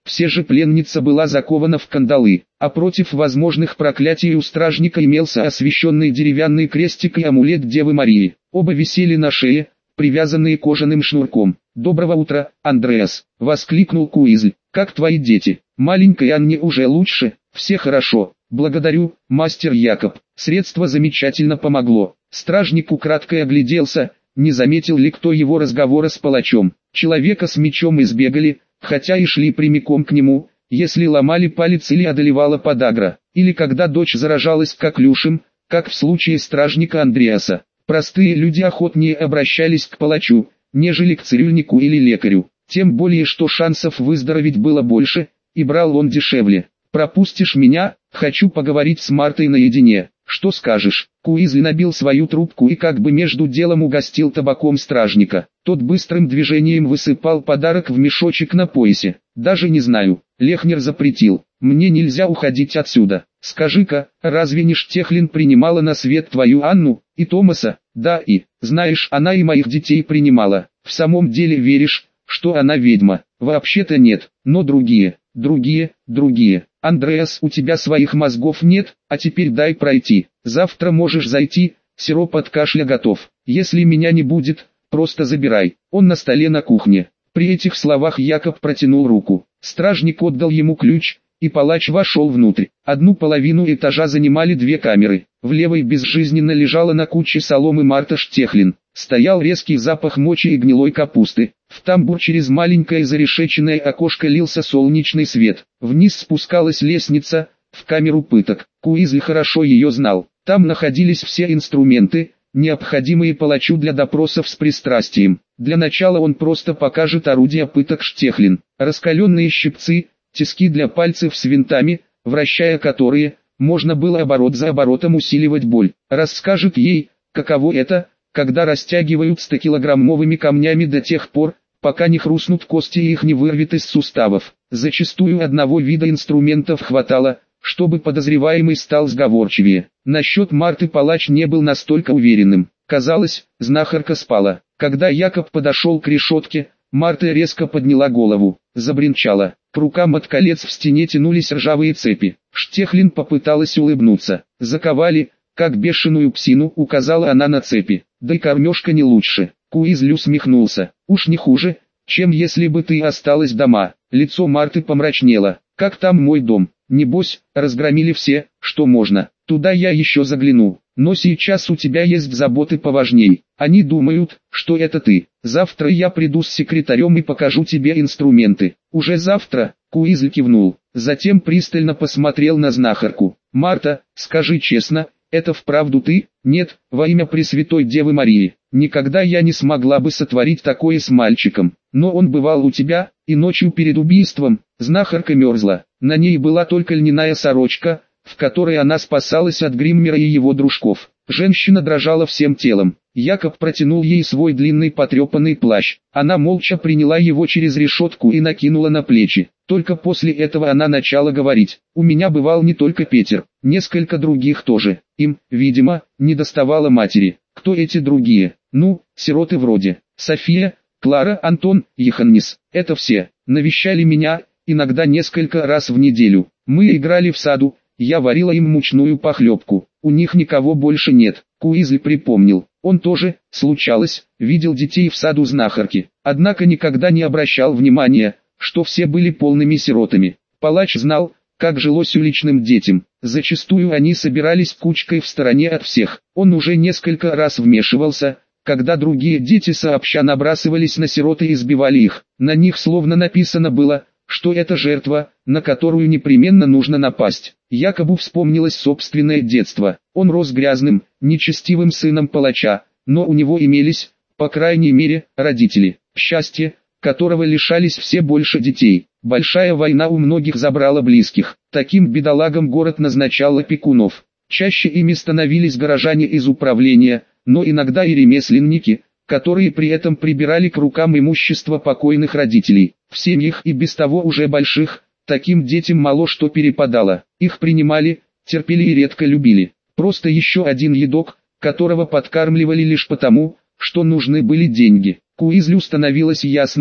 Все же пленница была закована в кандалы, а против возможных проклятий у стражника имелся освященный деревянный крестик и амулет Девы Марии. Оба висели на шее, привязанные кожаным шнурком. «Доброго утра, Андреас!» — воскликнул Куизль. «Как твои дети? Маленькой Анне уже лучше?» «Все хорошо. Благодарю, мастер Якоб. Средство замечательно помогло». Стражник украдкой огляделся, не заметил ли кто его разговора с палачом. Человека с мечом избегали, хотя и шли прямиком к нему, если ломали палец или одолевала подагра, или когда дочь заражалась коклюшем, как в случае стражника Андреаса. Простые люди охотнее обращались к палачу, нежели к цирюльнику или лекарю, тем более что шансов выздороветь было больше, и брал он дешевле. «Пропустишь меня? Хочу поговорить с Мартой наедине. Что скажешь?» Куизль набил свою трубку и как бы между делом угостил табаком стражника. Тот быстрым движением высыпал подарок в мешочек на поясе. «Даже не знаю. Лехнер запретил. Мне нельзя уходить отсюда. Скажи-ка, разве не Штехлин принимала на свет твою Анну и Томаса?» «Да, и, знаешь, она и моих детей принимала. В самом деле веришь, что она ведьма?» «Вообще-то нет, но другие, другие, другие. Андреас, у тебя своих мозгов нет, а теперь дай пройти. Завтра можешь зайти, сироп от кашля готов. Если меня не будет, просто забирай». Он на столе на кухне. При этих словах Якоб протянул руку. Стражник отдал ему ключ, и палач вошел внутрь. Одну половину этажа занимали две камеры. В левой безжизненно лежала на куче соломы Марта Штехлин. Стоял резкий запах мочи и гнилой капусты. В тамбур через маленькое зарешеченное окошко лился солнечный свет. Вниз спускалась лестница, в камеру пыток. Куизль хорошо ее знал. Там находились все инструменты, необходимые палачу для допросов с пристрастием. Для начала он просто покажет орудия пыток Штехлин. Раскаленные щипцы, тиски для пальцев с винтами, вращая которые, можно было оборот за оборотом усиливать боль. Расскажет ей, каково это, когда растягивают стокилограммовыми камнями до тех пор, пока не хрустнут кости и их не вырвет из суставов. Зачастую одного вида инструментов хватало, чтобы подозреваемый стал сговорчивее. Насчет Марты палач не был настолько уверенным. Казалось, знахарка спала. Когда Якоб подошел к решетке, Марта резко подняла голову, забринчала. К рукам от колец в стене тянулись ржавые цепи. Штехлин попыталась улыбнуться. «Заковали, как бешеную псину», — указала она на цепи. «Да и кормежка не лучше». Куизль усмехнулся. «Уж не хуже, чем если бы ты осталась дома». Лицо Марты помрачнело. «Как там мой дом? Небось, разгромили все, что можно. Туда я еще загляну. Но сейчас у тебя есть заботы поважней. Они думают, что это ты. Завтра я приду с секретарем и покажу тебе инструменты». «Уже завтра?» — Куизль кивнул. Затем пристально посмотрел на знахарку. «Марта, скажи честно, это вправду ты?» «Нет, во имя Пресвятой Девы Марии. Никогда я не смогла бы сотворить такое с мальчиком. Но он бывал у тебя, и ночью перед убийством». Знахарка мерзла. На ней была только льняная сорочка, в которой она спасалась от Гриммера и его дружков. Женщина дрожала всем телом. Якоб протянул ей свой длинный потрепанный плащ. Она молча приняла его через решетку и накинула на плечи. Только после этого она начала говорить. «У меня бывал не только Петер, несколько других тоже. Им, видимо, не доставало матери». «Кто эти другие?» «Ну, сироты вроде. София, Клара, Антон, Йоханнис. Это все. Навещали меня, иногда несколько раз в неделю. Мы играли в саду, я варила им мучную похлебку. У них никого больше нет». Куизль припомнил. Он тоже, случалось, видел детей в саду знахарки. Однако никогда не обращал внимания, что все были полными сиротами. Палач знал, как жилось уличным детям. Зачастую они собирались кучкой в стороне от всех. Он уже несколько раз вмешивался, когда другие дети сообща набрасывались на сирот и избивали их. На них словно написано было, что это жертва, на которую непременно нужно напасть. Якобу вспомнилось собственное детство. Он рос грязным, нечестивым сыном палача, но у него имелись, по крайней мере, родители, счастье, которого лишались все больше детей. Большая война у многих забрала близких. Таким бедолагам город назначал опекунов. Чаще ими становились горожане из управления, но иногда и ремесленники, которые при этом прибирали к рукам имущество покойных родителей. В семьях и без того уже больших, таким детям мало что перепадало. Их принимали, терпели и редко любили. Просто еще один едок, которого подкармливали лишь потому, что нужны были деньги. Куизлю становилось ясно,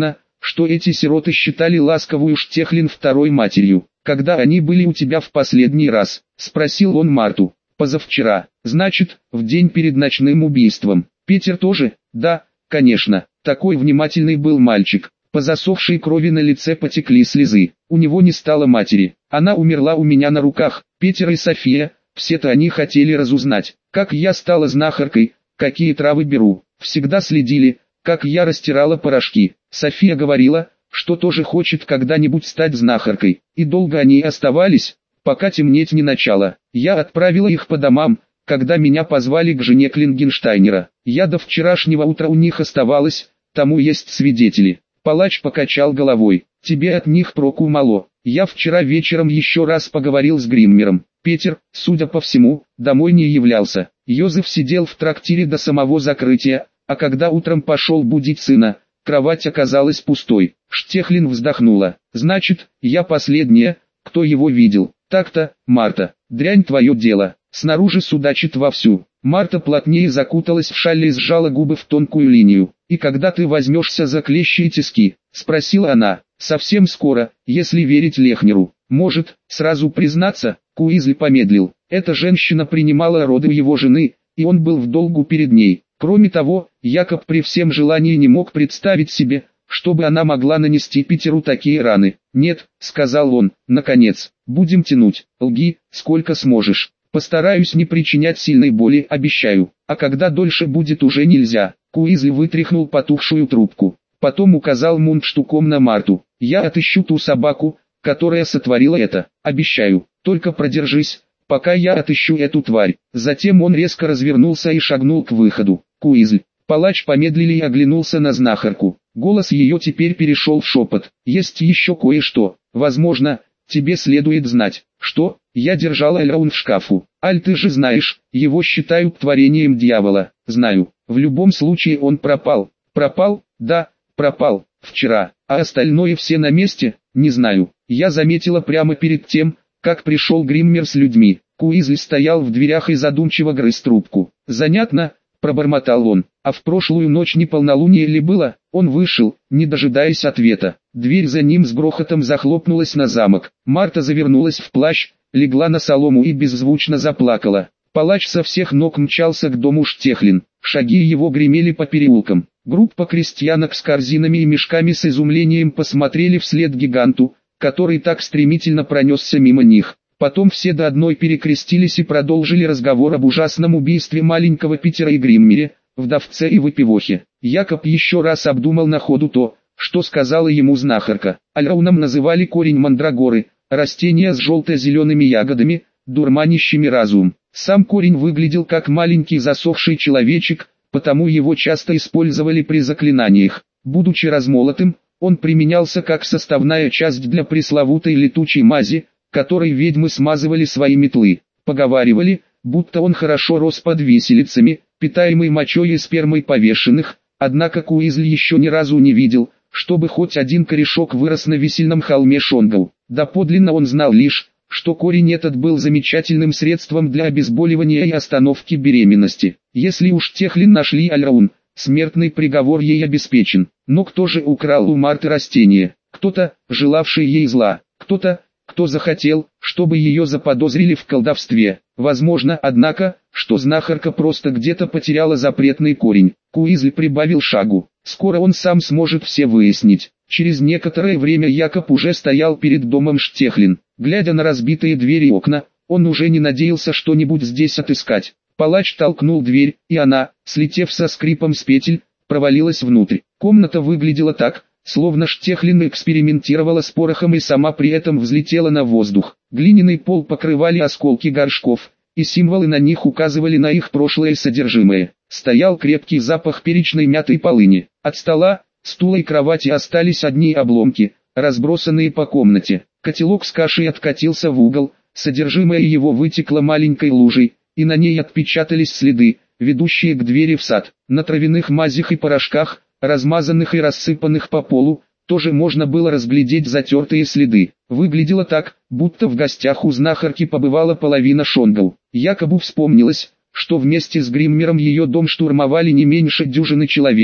что эти сироты считали ласковую Штехлин второй матерью. «Когда они были у тебя в последний раз?» – спросил он Марту. «Позавчера. Значит, в день перед ночным убийством. Питер тоже?» «Да, конечно. Такой внимательный был мальчик». По засохшей крови на лице потекли слезы. «У него не стало матери. Она умерла у меня на руках. Питер и София, все-то они хотели разузнать, как я стала знахаркой, какие травы беру. Всегда следили, как я растирала порошки. София говорила, что тоже хочет когда-нибудь стать знахаркой. И долго они оставались, пока темнеть не начало. Я отправила их по домам, когда меня позвали к жене Клингенштайнера. Я до вчерашнего утра у них оставалась, тому есть свидетели». Палач покачал головой. «Тебе от них проку мало. Я вчера вечером еще раз поговорил с Гриммером. Питер, судя по всему, домой не являлся. Йозеф сидел в трактире до самого закрытия, а когда утром пошел будить сына, кровать оказалась пустой». Штехлин вздохнула. «Значит, я последняя, кто его видел. Так-то, Марта, дрянь твое дело. Снаружи судачит вовсю». Марта плотнее закуталась в шаль и сжала губы в тонкую линию. «И когда ты возьмешься за клещи и тиски?» – спросила она. «Совсем скоро, если верить Лехнеру. Может, сразу признаться?» Куизли помедлил. Эта женщина принимала роды у его жены, и он был в долгу перед ней. Кроме того, Якоб при всем желании не мог представить себе, чтобы она могла нанести Питеру такие раны. «Нет», — сказал он, — «наконец, будем тянуть. Лги, сколько сможешь. Постараюсь не причинять сильной боли, обещаю. А когда дольше будет, уже нельзя». Куизли вытряхнул потухшую трубку. Потом указал мундштуком на Марту. «Я отыщу ту собаку, которая сотворила это. Обещаю. Только продержись, пока я отыщу эту тварь». Затем он резко развернулся и шагнул к выходу. «Куизль». Палач помедлили и оглянулся на знахарку. Голос ее теперь перешел в шепот. «Есть еще кое-что. Возможно, тебе следует знать». «Что?» «Я держала Эльраун в шкафу. Аль, ты же знаешь, его считают творением дьявола». «Знаю. В любом случае он пропал». «Пропал?» «Да, пропал. Вчера. А остальное все на месте?» «Не знаю. Я заметила прямо перед тем, как пришел Гриммер с людьми». Куизли стоял в дверях и задумчиво грыз трубку. «Занятно», — пробормотал он. «А в прошлую ночь не полнолуние ли было?» Он вышел, не дожидаясь ответа. Дверь за ним с грохотом захлопнулась на замок. Марта завернулась в плащ, легла на солому и беззвучно заплакала. Палач со всех ног мчался к дому Штехлин. Шаги его гремели по переулкам. Группа крестьянок с корзинами и мешками с изумлением посмотрели вслед гиганту, который так стремительно пронесся мимо них. Потом все до одной перекрестились и продолжили разговор об ужасном убийстве маленького Питера и Гриммере, вдовце и выпивохе. Якоб еще раз обдумал на ходу то, что сказала ему знахарка. Альрауном называли корень мандрагоры, растение с желто-зелеными ягодами, дурманящими разум. Сам корень выглядел как маленький засохший человечек, потому его часто использовали при заклинаниях. Будучи размолотым, он применялся как составная часть для пресловутой летучей мази, которой ведьмы смазывали свои метлы. Поговаривали, будто он хорошо рос под виселицами, питаемый мочой и спермой повешенных, однако Куизли еще ни разу не видел, чтобы хоть один корешок вырос на висельном холме Шонгау. Доподлинно он знал лишь, что корень этот был замечательным средством для обезболивания и остановки беременности. Если уж Техлин нашли Альраун, смертный приговор ей обеспечен. Но кто же украл у Марты растение? Кто-то, желавший ей зла, кто-то, кто захотел, чтобы ее заподозрили в колдовстве. Возможно, однако, что знахарка просто где-то потеряла запретный корень. Куизли прибавил шагу. Скоро он сам сможет все выяснить. Через некоторое время Якоб уже стоял перед домом Штехлин. Глядя на разбитые двери и окна, он уже не надеялся что-нибудь здесь отыскать. Палач толкнул дверь, и она, слетев со скрипом с петель, провалилась внутрь. Комната выглядела так, словно Штехлин экспериментировала с порохом и сама при этом взлетела на воздух. Глиняный пол покрывали осколки горшков, и символы на них указывали на их прошлое содержимое. Стоял крепкий запах перечной мяты и полыни. От стола, стула и кровати остались одни обломки, разбросанные по комнате. Котелок с кашей откатился в угол, содержимое его вытекло маленькой лужей, и на ней отпечатались следы, ведущие к двери в сад. На травяных мазях и порошках, размазанных и рассыпанных по полу, тоже можно было разглядеть затертые следы. Выглядело так, будто в гостях у знахарки побывала половина Шонгау. Якобу вспомнилось, что вместе с Гриммером ее дом штурмовали не меньше дюжины человек.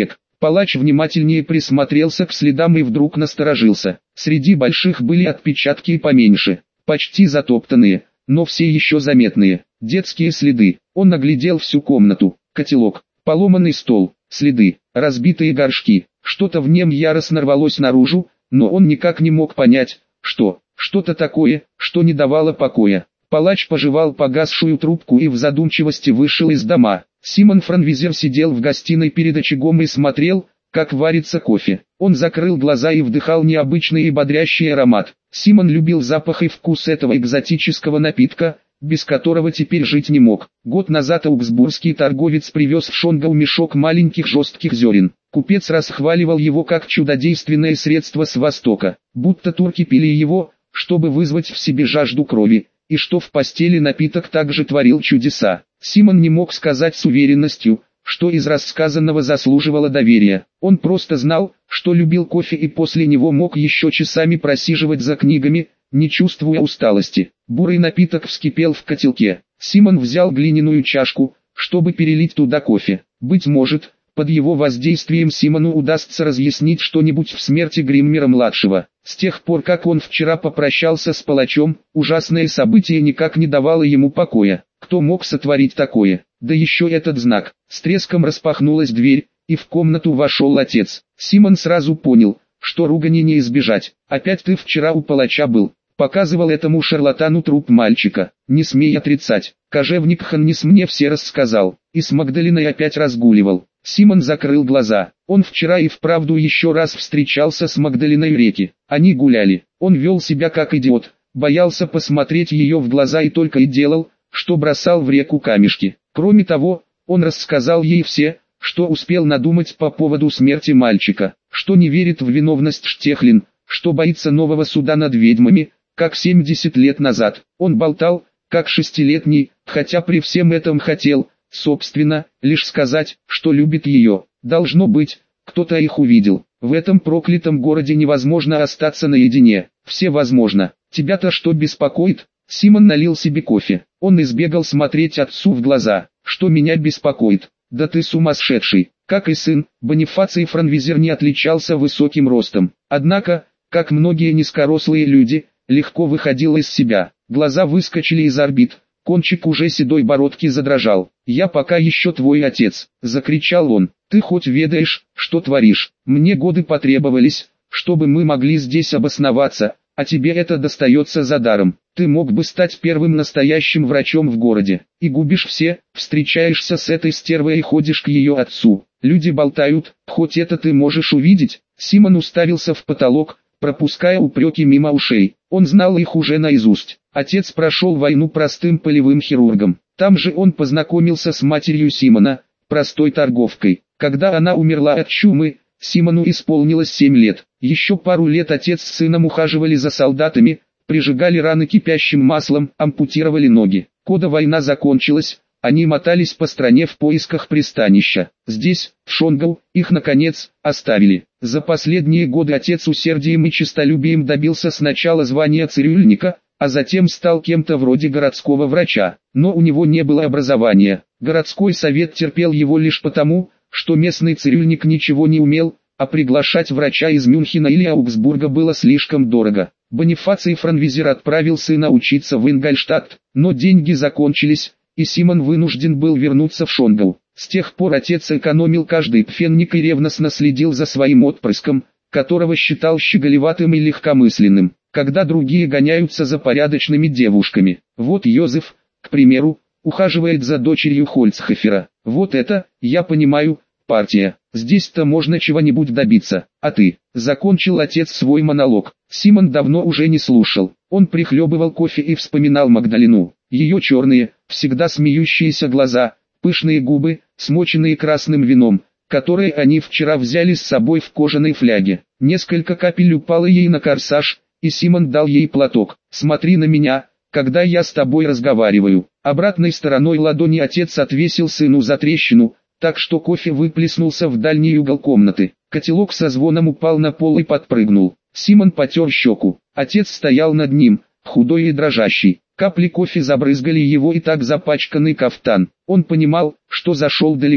Палач внимательнее присмотрелся к следам и вдруг насторожился. Среди больших были отпечатки и поменьше, почти затоптанные, но все еще заметные. Детские следы. Он оглядел всю комнату. Котелок, поломанный стол, следы, разбитые горшки. Что-то в нем яростно рвалось наружу, но он никак не мог понять, что, что-то такое, что не давало покоя. Палач пожевал погасшую трубку и в задумчивости вышел из дома. Симон Франвизер сидел в гостиной перед очагом и смотрел, как варится кофе. Он закрыл глаза и вдыхал необычный и бодрящий аромат. Симон любил запах и вкус этого экзотического напитка, без которого теперь жить не мог. Год назад аугсбургский торговец привез в Шонгау мешок маленьких жестких зерен. Купец расхваливал его как чудодейственное средство с Востока, будто турки пили его, чтобы вызвать в себе жажду крови, и что в постели напиток также творил чудеса. Симон не мог сказать с уверенностью, что из рассказанного заслуживало доверия. Он просто знал, что любил кофе и после него мог еще часами просиживать за книгами, не чувствуя усталости. Бурый напиток вскипел в котелке. Симон взял глиняную чашку, чтобы перелить туда кофе. Быть может, под его воздействием Симону удастся разъяснить что-нибудь в смерти Гриммера-младшего. С тех пор, как он вчера попрощался с палачом, ужасное событие никак не давало ему покоя. Кто мог сотворить такое? Да еще этот знак. С треском распахнулась дверь, и в комнату вошел отец. Симон сразу понял, что ругани не избежать. «Опять ты вчера у палача был?» Показывал этому шарлатану труп мальчика. «Не смей отрицать. Кожевник Ханнис мне все рассказал. И с Магдалиной опять разгуливал». Симон закрыл глаза. Он вчера и вправду еще раз встречался с Магдалиной в реке. Они гуляли. Он вел себя как идиот, боялся посмотреть ее в глаза и только и делал, что бросал в реку камешки. Кроме того, он рассказал ей все, что успел надумать по поводу смерти мальчика, что не верит в виновность Штехлин, что боится нового суда над ведьмами, как семьдесят лет назад. Он болтал, как шестилетний, хотя при всем этом хотел, собственно, лишь сказать, что любит ее. Должно быть, кто-то их увидел. В этом проклятом городе невозможно остаться наедине. Все возможно. Тебя-то что беспокоит? Симон налил себе кофе. Он избегал смотреть отцу в глаза. Что меня беспокоит? Да ты сумасшедший. Как и сын, Бонифаций Франвизер не отличался высоким ростом. Однако, как многие низкорослые люди, легко выходил из себя. Глаза выскочили из орбит. Кончик уже седой бородки задрожал. «Я пока еще твой отец», — закричал он. «Ты хоть ведаешь, что творишь? Мне годы потребовались, чтобы мы могли здесь обосноваться, а тебе это достается за даром. Ты мог бы стать первым настоящим врачом в городе. И губишь все, встречаешься с этой стервой и ходишь к ее отцу. Люди болтают, хоть это ты можешь увидеть». Симон уставился в потолок, пропуская упреки мимо ушей. Он знал их уже наизусть. Отец прошел войну простым полевым хирургом. Там же он познакомился с матерью Симона, простой торговкой. Когда она умерла от чумы, Симону исполнилось семь лет. Еще пару лет отец с сыном ухаживали за солдатами, прижигали раны кипящим маслом, ампутировали ноги. Когда война закончилась, они мотались по стране в поисках пристанища. Здесь, в Шонгау, их наконец оставили. За последние годы отец усердием и честолюбием добился сначала звания цирюльника, а затем стал кем-то вроде городского врача. Но у него не было образования. Городской совет терпел его лишь потому, что местный цирюльник ничего не умел, а приглашать врача из Мюнхена или Аугсбурга было слишком дорого. Бонифаций Франвизер отправил сына учиться в Ингольштадт, но деньги закончились, и Симон вынужден был вернуться в Шонгау. С тех пор отец экономил каждый пфенник и ревностно следил за своим отпрыском, которого считал щеголеватым и легкомысленным, когда другие гоняются за порядочными девушками. Вот Йозеф, к примеру, ухаживает за дочерью Хольцхофера. Вот это, я понимаю, партия. Здесь-то можно чего-нибудь добиться. А ты? Закончил отец свой монолог. Симон давно уже не слушал. Он прихлебывал кофе и вспоминал Магдалину. Ее черные, всегда смеющиеся глаза, пышные губы, смоченные красным вином, которые они вчера взяли с собой в кожаной фляге. Несколько капель упало ей на корсаж, и Симон дал ей платок. «Смотри на меня, когда я с тобой разговариваю». Обратной стороной ладони отец отвесил сыну за трещину, так что кофе выплеснулся в дальний угол комнаты. Котелок со звоном упал на пол и подпрыгнул. Симон потер щеку. Отец стоял над ним, худой и дрожащий. Капли кофе забрызгали его и так запачканный кафтан. Он понимал, что зашел далеко.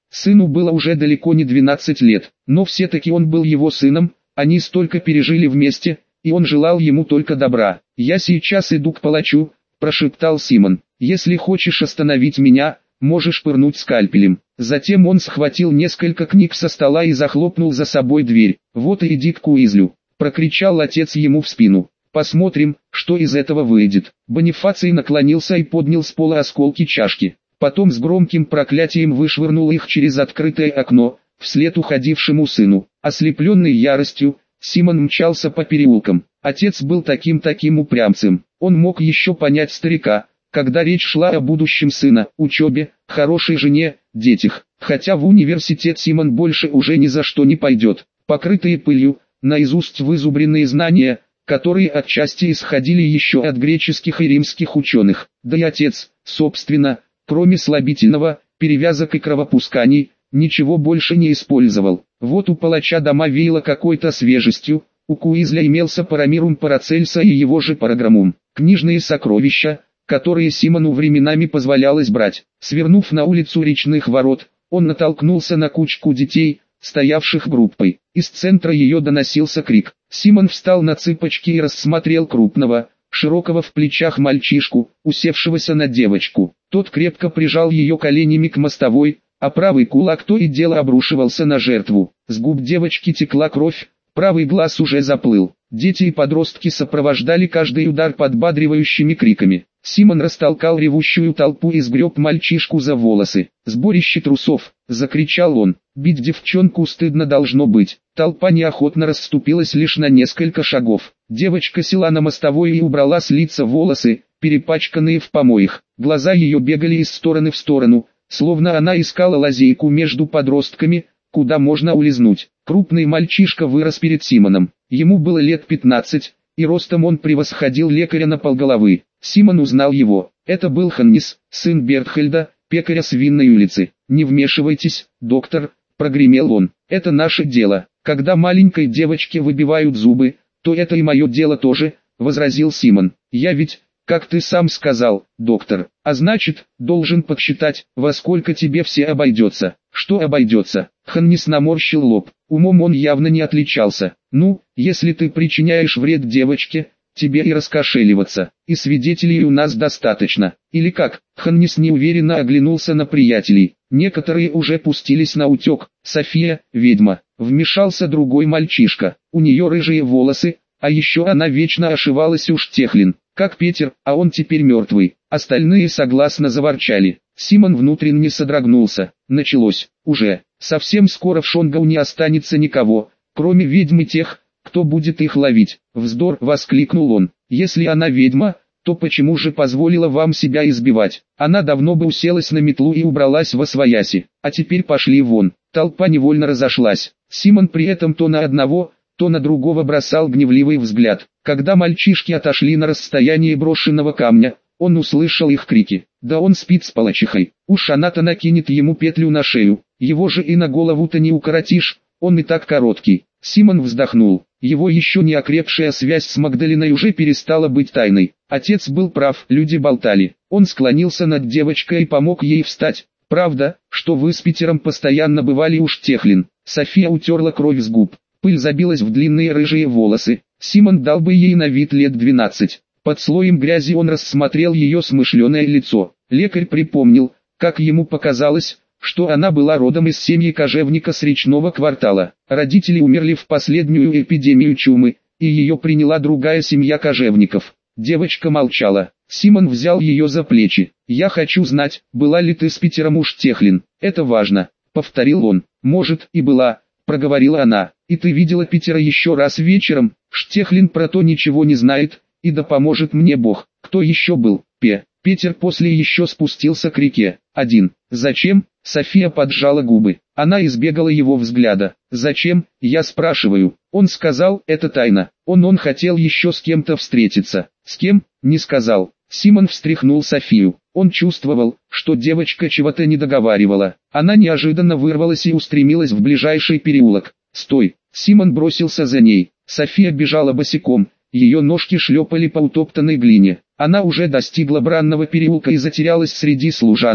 Сыну было уже далеко не двенадцать лет, но все-таки он был его сыном, они столько пережили вместе, и он желал ему только добра. «Я сейчас иду к палачу», – прошептал Симон. «Если хочешь остановить меня, можешь пырнуть скальпелем». Затем он схватил несколько книг со стола и захлопнул за собой дверь. «Вот и иди к Уизлю», – прокричал отец ему в спину. «Посмотрим, что из этого выйдет». Бонифаций наклонился и поднял с пола осколки чашки. Потом с громким проклятием вышвырнул их через открытое окно, вслед уходившему сыну. Ослепленный яростью, Симон мчался по переулкам. Отец был таким-таким упрямцем. Он мог еще понять старика, когда речь шла о будущем сына, учебе, хорошей жене, детях. Хотя в университет Симон больше уже ни за что не пойдет. Покрытые пылью, наизусть вызубренные знания, которые отчасти исходили еще от греческих и римских ученых. Да и отец, собственно, кроме слабительного, перевязок и кровопусканий, ничего больше не использовал. Вот у палача дома веяло какой-то свежестью, у Куизля имелся Парамирум Парацельса и его же Параграммум, книжные сокровища, которые Симону временами позволялось брать. Свернув на улицу Речных ворот, он натолкнулся на кучку детей, стоявших группой. Из центра ее доносился крик. Симон встал на цыпочки и рассмотрел крупного, широкого в плечах мальчишку, усевшегося на девочку. Тот крепко прижал ее коленями к мостовой, а правый кулак то и дело обрушивался на жертву. С губ девочки текла кровь, правый глаз уже заплыл. Дети и подростки сопровождали каждый удар подбадривающими криками. Симон растолкал ревущую толпу и сгреб мальчишку за волосы. «Сборище трусов!» – закричал он. «Бить девчонку стыдно должно быть». Толпа неохотно расступилась лишь на несколько шагов. Девочка села на мостовой и убрала с лица волосы, перепачканные в помоях. Глаза ее бегали из стороны в сторону, словно она искала лазейку между подростками, куда можно улизнуть. Крупный мальчишка вырос перед Симоном. Ему было лет пятнадцать, и ростом он превосходил лекаря на полголовы. Симон узнал его. Это был Ханнис, сын Бертхельда, пекаря с Винной улицы. «Не вмешивайтесь, доктор», — прогремел он. «Это наше дело. Когда маленькой девочке выбивают зубы, то это и мое дело тоже», — возразил Симон. «Я ведь, как ты сам сказал, доктор, а значит, должен подсчитать, во сколько тебе все обойдется». «Что обойдется?» Ханнис наморщил лоб. Умом он явно не отличался. «Ну, если ты причиняешь вред девочке, тебе и раскошеливаться, и свидетелей у нас достаточно. Или как?» Ханнис неуверенно оглянулся на приятелей. Некоторые уже пустились на утек. «София, ведьма», вмешался другой мальчишка. «У нее рыжие волосы, а еще она вечно ошивалась уж Техлин, как Петер, а он теперь мертвый». Остальные согласно заворчали. Симон внутренне содрогнулся. Началось. Уже. Совсем скоро в Шонгау не останется никого, кроме ведьм и тех, кто будет их ловить. «Вздор!» — воскликнул он. «Если она ведьма, то почему же позволила вам себя избивать? Она давно бы уселась на метлу и убралась восвояси. А теперь пошли вон». Толпа невольно разошлась. Симон при этом то на одного, то на другого бросал гневливый взгляд. Когда мальчишки отошли на расстояние брошенного камня, он услышал их крики. «Да он спит с палачихой. Уж она-то накинет ему петлю на шею. Его же и на голову-то не укоротишь, он и так короткий». Симон вздохнул. Его еще не окрепшая связь с Магдалиной уже перестала быть тайной. Отец был прав, люди болтали. Он склонился над девочкой и помог ей встать. «Правда, что вы с Питером постоянно бывали уж Техлин?» София утерла кровь с губ. Пыль забилась в длинные рыжие волосы. Симон дал бы ей на вид лет двенадцать. Под слоем грязи он рассмотрел ее смышленое лицо. Лекарь припомнил, как ему показалось, что она была родом из семьи кожевника с речного квартала. Родители умерли в последнюю эпидемию чумы, и ее приняла другая семья кожевников. Девочка молчала. Симон взял ее за плечи. «Я хочу знать, была ли ты с Питером уж Техлин. Это важно», — повторил он. «Может, и была», — проговорила она. «И ты видела Питера еще раз вечером?» «Штехлин про то ничего не знает, и да поможет мне Бог». «Кто еще был?» «Пе». Питер после еще спустился к реке. «Один». «Зачем?» София поджала губы. Она избегала его взгляда. «Зачем?» Я спрашиваю. Он сказал, это тайна. Он он хотел еще с кем-то встретиться. С кем? Не сказал. Симон встряхнул Софию. Он чувствовал, что девочка чего-то не договаривала. Она неожиданно вырвалась и устремилась в ближайший переулок. «Стой!» Симон бросился за ней. София бежала босиком. Ее ножки шлепали по утоптанной глине. Она уже достигла бранного переулка и затерялась среди служанок,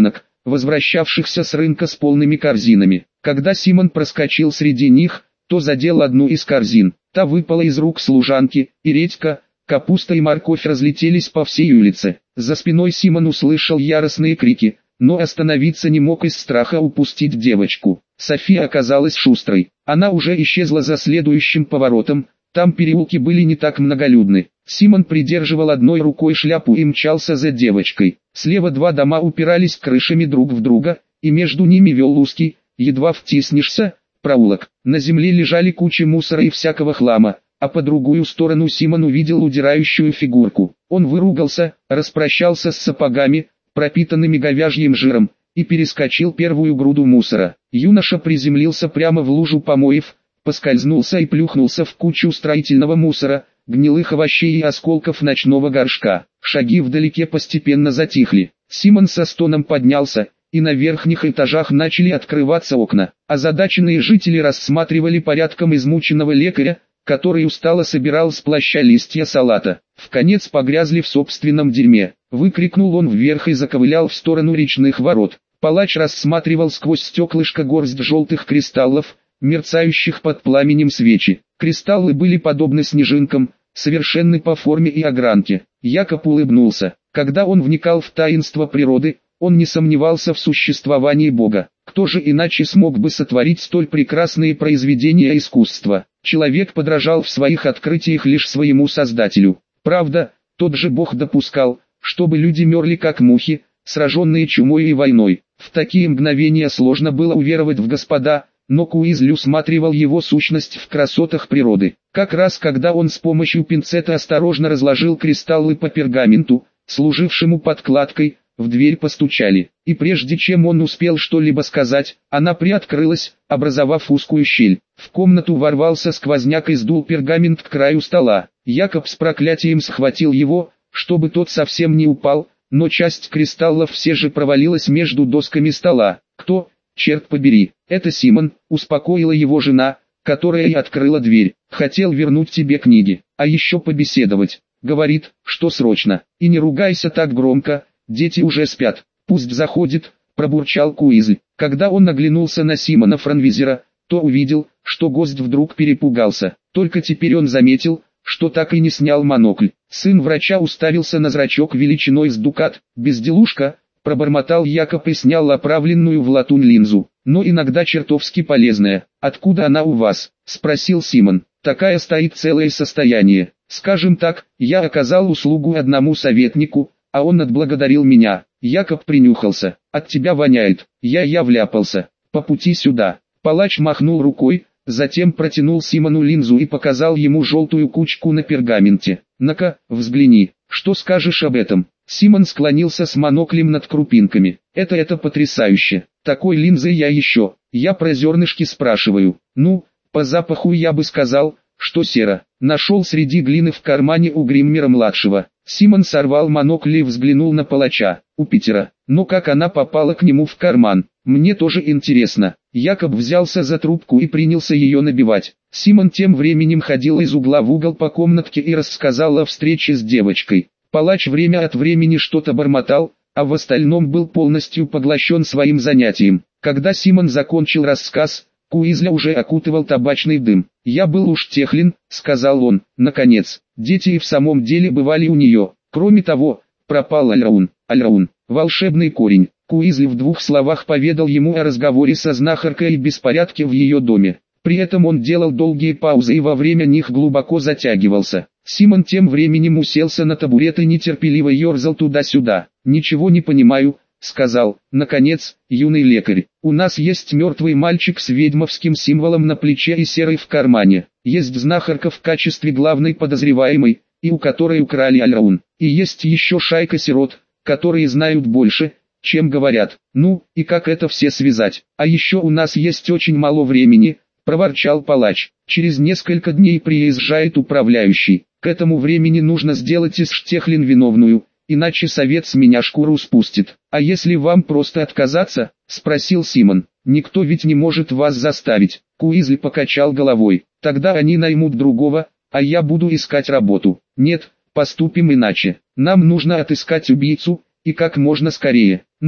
возвращавшихся с рынка с полными корзинами. Когда Симон проскочил среди них, то задел одну из корзин. Та выпала из рук служанки, и редька, капуста и морковь разлетелись по всей улице. За спиной Симон услышал яростные крики, но остановиться не мог из страха упустить девочку. София оказалась шустрой. Она уже исчезла за следующим поворотом, там переулки были не так многолюдны. Симон придерживал одной рукой шляпу и мчался за девочкой. Слева два дома упирались крышами друг в друга, и между ними вел узкий, едва втиснешься, проулок. На земле лежали кучи мусора и всякого хлама, а по другую сторону Симон увидел удирающую фигурку. Он выругался, распрощался с сапогами, пропитанными говяжьим жиром, и перескочил первую груду мусора. Юноша приземлился прямо в лужу помоев, поскользнулся и плюхнулся в кучу строительного мусора, гнилых овощей и осколков ночного горшка. Шаги вдалеке постепенно затихли. Симон со стоном поднялся, и на верхних этажах начали открываться окна. Озадаченные жители рассматривали порядком измученного лекаря, который устало собирал с плаща листья салата. Вконец погрязли в собственном дерьме. Выкрикнул он вверх и заковылял в сторону речных ворот. Палач рассматривал сквозь стеклышко горсть желтых кристаллов, мерцающих под пламенем свечи. Кристаллы были подобны снежинкам, совершенны по форме и огранке. Якоб улыбнулся. Когда он вникал в таинство природы, он не сомневался в существовании Бога. Кто же иначе смог бы сотворить столь прекрасные произведения искусства? Человек подражал в своих открытиях лишь своему Создателю. Правда, тот же Бог допускал, чтобы люди мерли как мухи, сраженные чумой и войной. В такие мгновения сложно было уверовать в Господа, но Куизли усматривал его сущность в красотах природы. Как раз когда он с помощью пинцета осторожно разложил кристаллы по пергаменту, служившему подкладкой, в дверь постучали, и прежде чем он успел что-либо сказать, она приоткрылась, образовав узкую щель. В комнату ворвался сквозняк и сдул пергамент к краю стола. Якоб с проклятием схватил его, чтобы тот совсем не упал, но часть кристаллов все же провалилась между досками стола. «Кто, черт побери?» «Это Симон», — успокоила его жена, которая и открыла дверь. «Хотел вернуть тебе книги, а еще побеседовать. Говорит, что срочно. И не ругайся так громко, дети уже спят». «Пусть заходит», — пробурчал Куизли. Когда он оглянулся на Симона Франвизера, то увидел, что гость вдруг перепугался. Только теперь он заметил, что так и не снял монокль. Сын врача уставился на зрачок величиной с дукат. «Безделушка», — пробормотал Якоб и снял оправленную в латунь линзу. «Но иногда чертовски полезная». «Откуда она у вас?» — спросил Симон. «Такая стоит целое состояние. Скажем так, я оказал услугу одному советнику, а он отблагодарил меня». Якоб принюхался. «От тебя воняет». «Я-я вляпался. По пути сюда». Палач махнул рукой, затем протянул Симону линзу и показал ему желтую кучку на пергаменте. «На-ка, взгляни, что скажешь об этом?» Симон склонился с моноклем над крупинками. «Это это потрясающе. Такой линзы я еще. Я про зернышки спрашиваю. Ну, по запаху я бы сказал, что сера». Нашел среди глины в кармане у Гриммера-младшего. Симон сорвал монокль и взглянул на палача. «У Питера. Но как она попала к нему в карман? Мне тоже интересно». Якоб взялся за трубку и принялся ее набивать. Симон тем временем ходил из угла в угол по комнатке и рассказал о встрече с девочкой. Палач время от времени что-то бормотал, а в остальном был полностью поглощен своим занятием. Когда Симон закончил рассказ, Куизля уже окутывал табачный дым. «Я был уж техлин», — сказал он, наконец. «Дети и в самом деле бывали у нее. Кроме того, пропал Альраун. Альраун, волшебный корень». Куизли в двух словах поведал ему о разговоре со знахаркой и беспорядке в ее доме. При этом он делал долгие паузы и во время них глубоко затягивался. Симон тем временем уселся на табурет и нетерпеливо ерзал туда-сюда. «Ничего не понимаю», — сказал, наконец, юный лекарь. «У нас есть мертвый мальчик с ведьмовским символом на плече и серой в кармане. Есть знахарка в качестве главной подозреваемой, и у которой украли Альраун. И есть еще шайка сирот, которые знают больше, чем говорят. Ну, и как это все связать? А еще у нас есть очень мало времени», — проворчал палач. «Через несколько дней приезжает управляющий. К этому времени нужно сделать из Штехлин виновную, иначе совет с меня шкуру спустит». «А если вам просто отказаться?» — спросил Симон. «Никто ведь не может вас заставить». Куизли покачал головой. «Тогда они наймут другого, а я буду искать работу». «Нет, поступим иначе. Нам нужно отыскать убийцу, и как можно скорее». «Нам?»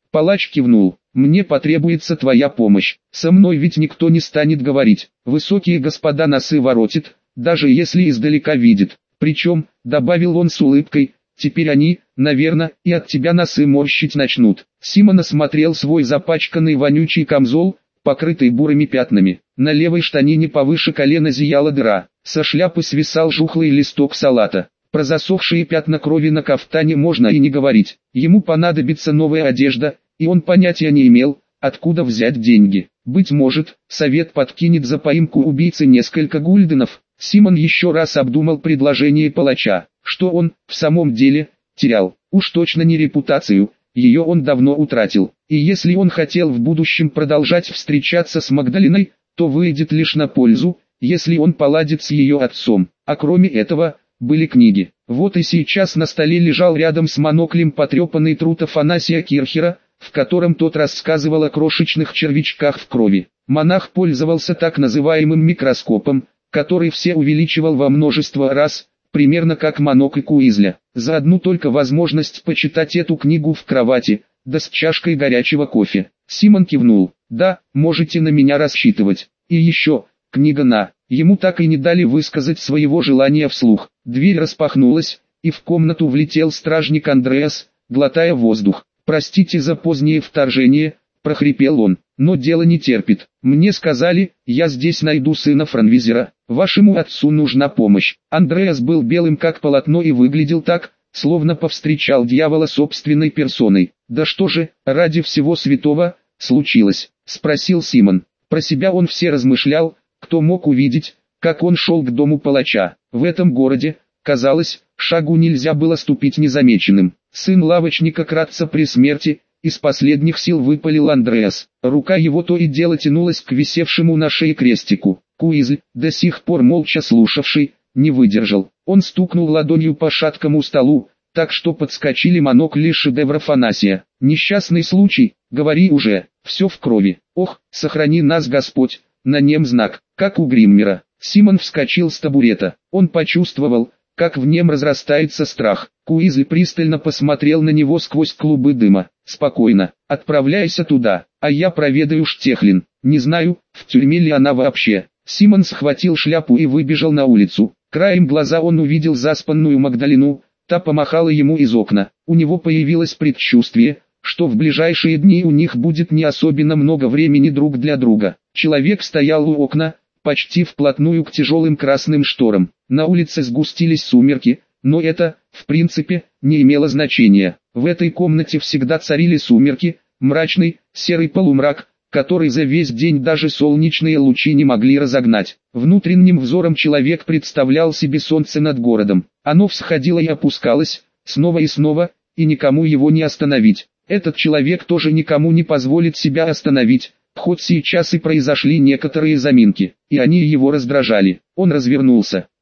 Палач кивнул. «Мне потребуется твоя помощь. Со мной ведь никто не станет говорить. Высокие господа носы воротит, даже если издалека видит. Причем, — добавил он с улыбкой, — теперь они, наверное, и от тебя носы морщить начнут». Симон осмотрел свой запачканный вонючий камзол, покрытый бурыми пятнами. На левой штанине повыше колена зияла дыра. Со шляпы свисал жухлый листок салата. Про засохшие пятна крови на кафтане можно и не говорить. Ему понадобится новая одежда, и он понятия не имел, откуда взять деньги. Быть может, совет подкинет за поимку убийцы несколько гульденов. Симон еще раз обдумал предложение палача. Что он, в самом деле, терял? Уж точно не репутацию, ее он давно утратил. И если он хотел в будущем продолжать встречаться с Магдалиной, то выйдет лишь на пользу, если он поладит с ее отцом. А кроме этого, были книги. Вот и сейчас на столе лежал рядом с моноклем потрепанный труд Афанасия Кирхера, в котором тот рассказывал о крошечных червячках в крови. Монах пользовался так называемым микроскопом, который все увеличивал во множество раз, примерно как монокль Куизля. За одну только возможность почитать эту книгу в кровати, да с чашкой горячего кофе. Симон кивнул. «Да, можете на меня рассчитывать. И еще, книга на...» Ему так и не дали высказать своего желания вслух. Дверь распахнулась, и в комнату влетел стражник Андреас, глотая воздух. «Простите за позднее вторжение», — прохрипел он, — «но дело не терпит. Мне сказали, я здесь найду сына Франвизера. Вашему отцу нужна помощь». Андреас был белым как полотно и выглядел так, словно повстречал дьявола собственной персоной. «Да что же, ради всего святого, случилось?» — спросил Симон. Про себя он все размышлял, кто мог увидеть, как он шел к дому палача. В этом городе, казалось, шагу нельзя было ступить незамеченным. Сын лавочника Кратца при смерти, из последних сил выпалил Андреас. Рука его то и дело тянулась к висевшему на шее крестику. Куизль, до сих пор молча слушавший, не выдержал. Он стукнул ладонью по шаткому столу, так что подскочили монокли шедевра Афанасия. «Несчастный случай, говори уже, все в крови. Ох, сохрани нас Господь!» На нем знак, как у Гриммера. Симон вскочил с табурета. Он почувствовал, как в нем разрастается страх. Куизль пристально посмотрел на него сквозь клубы дыма. «Спокойно, отправляйся туда, а я проведаю Штехлин. Не знаю, в тюрьме ли она вообще». Симон схватил шляпу и выбежал на улицу. Краем глаза он увидел заспанную Магдалину, та помахала ему из окна. У него появилось предчувствие, что в ближайшие дни у них будет не особенно много времени друг для друга. Человек стоял у окна, почти вплотную к тяжелым красным шторам. На улице сгустились сумерки, но это, в принципе, не имело значения. В этой комнате всегда царили сумерки, мрачный, серый полумрак, который за весь день даже солнечные лучи не могли разогнать. Внутренним взором человек представлял себе солнце над городом. Оно всходило и опускалось, снова и снова, и никому его не остановить. Этот человек тоже никому не позволит себя остановить, хоть сейчас и произошли некоторые заминки, и они его раздражали. Он развернулся.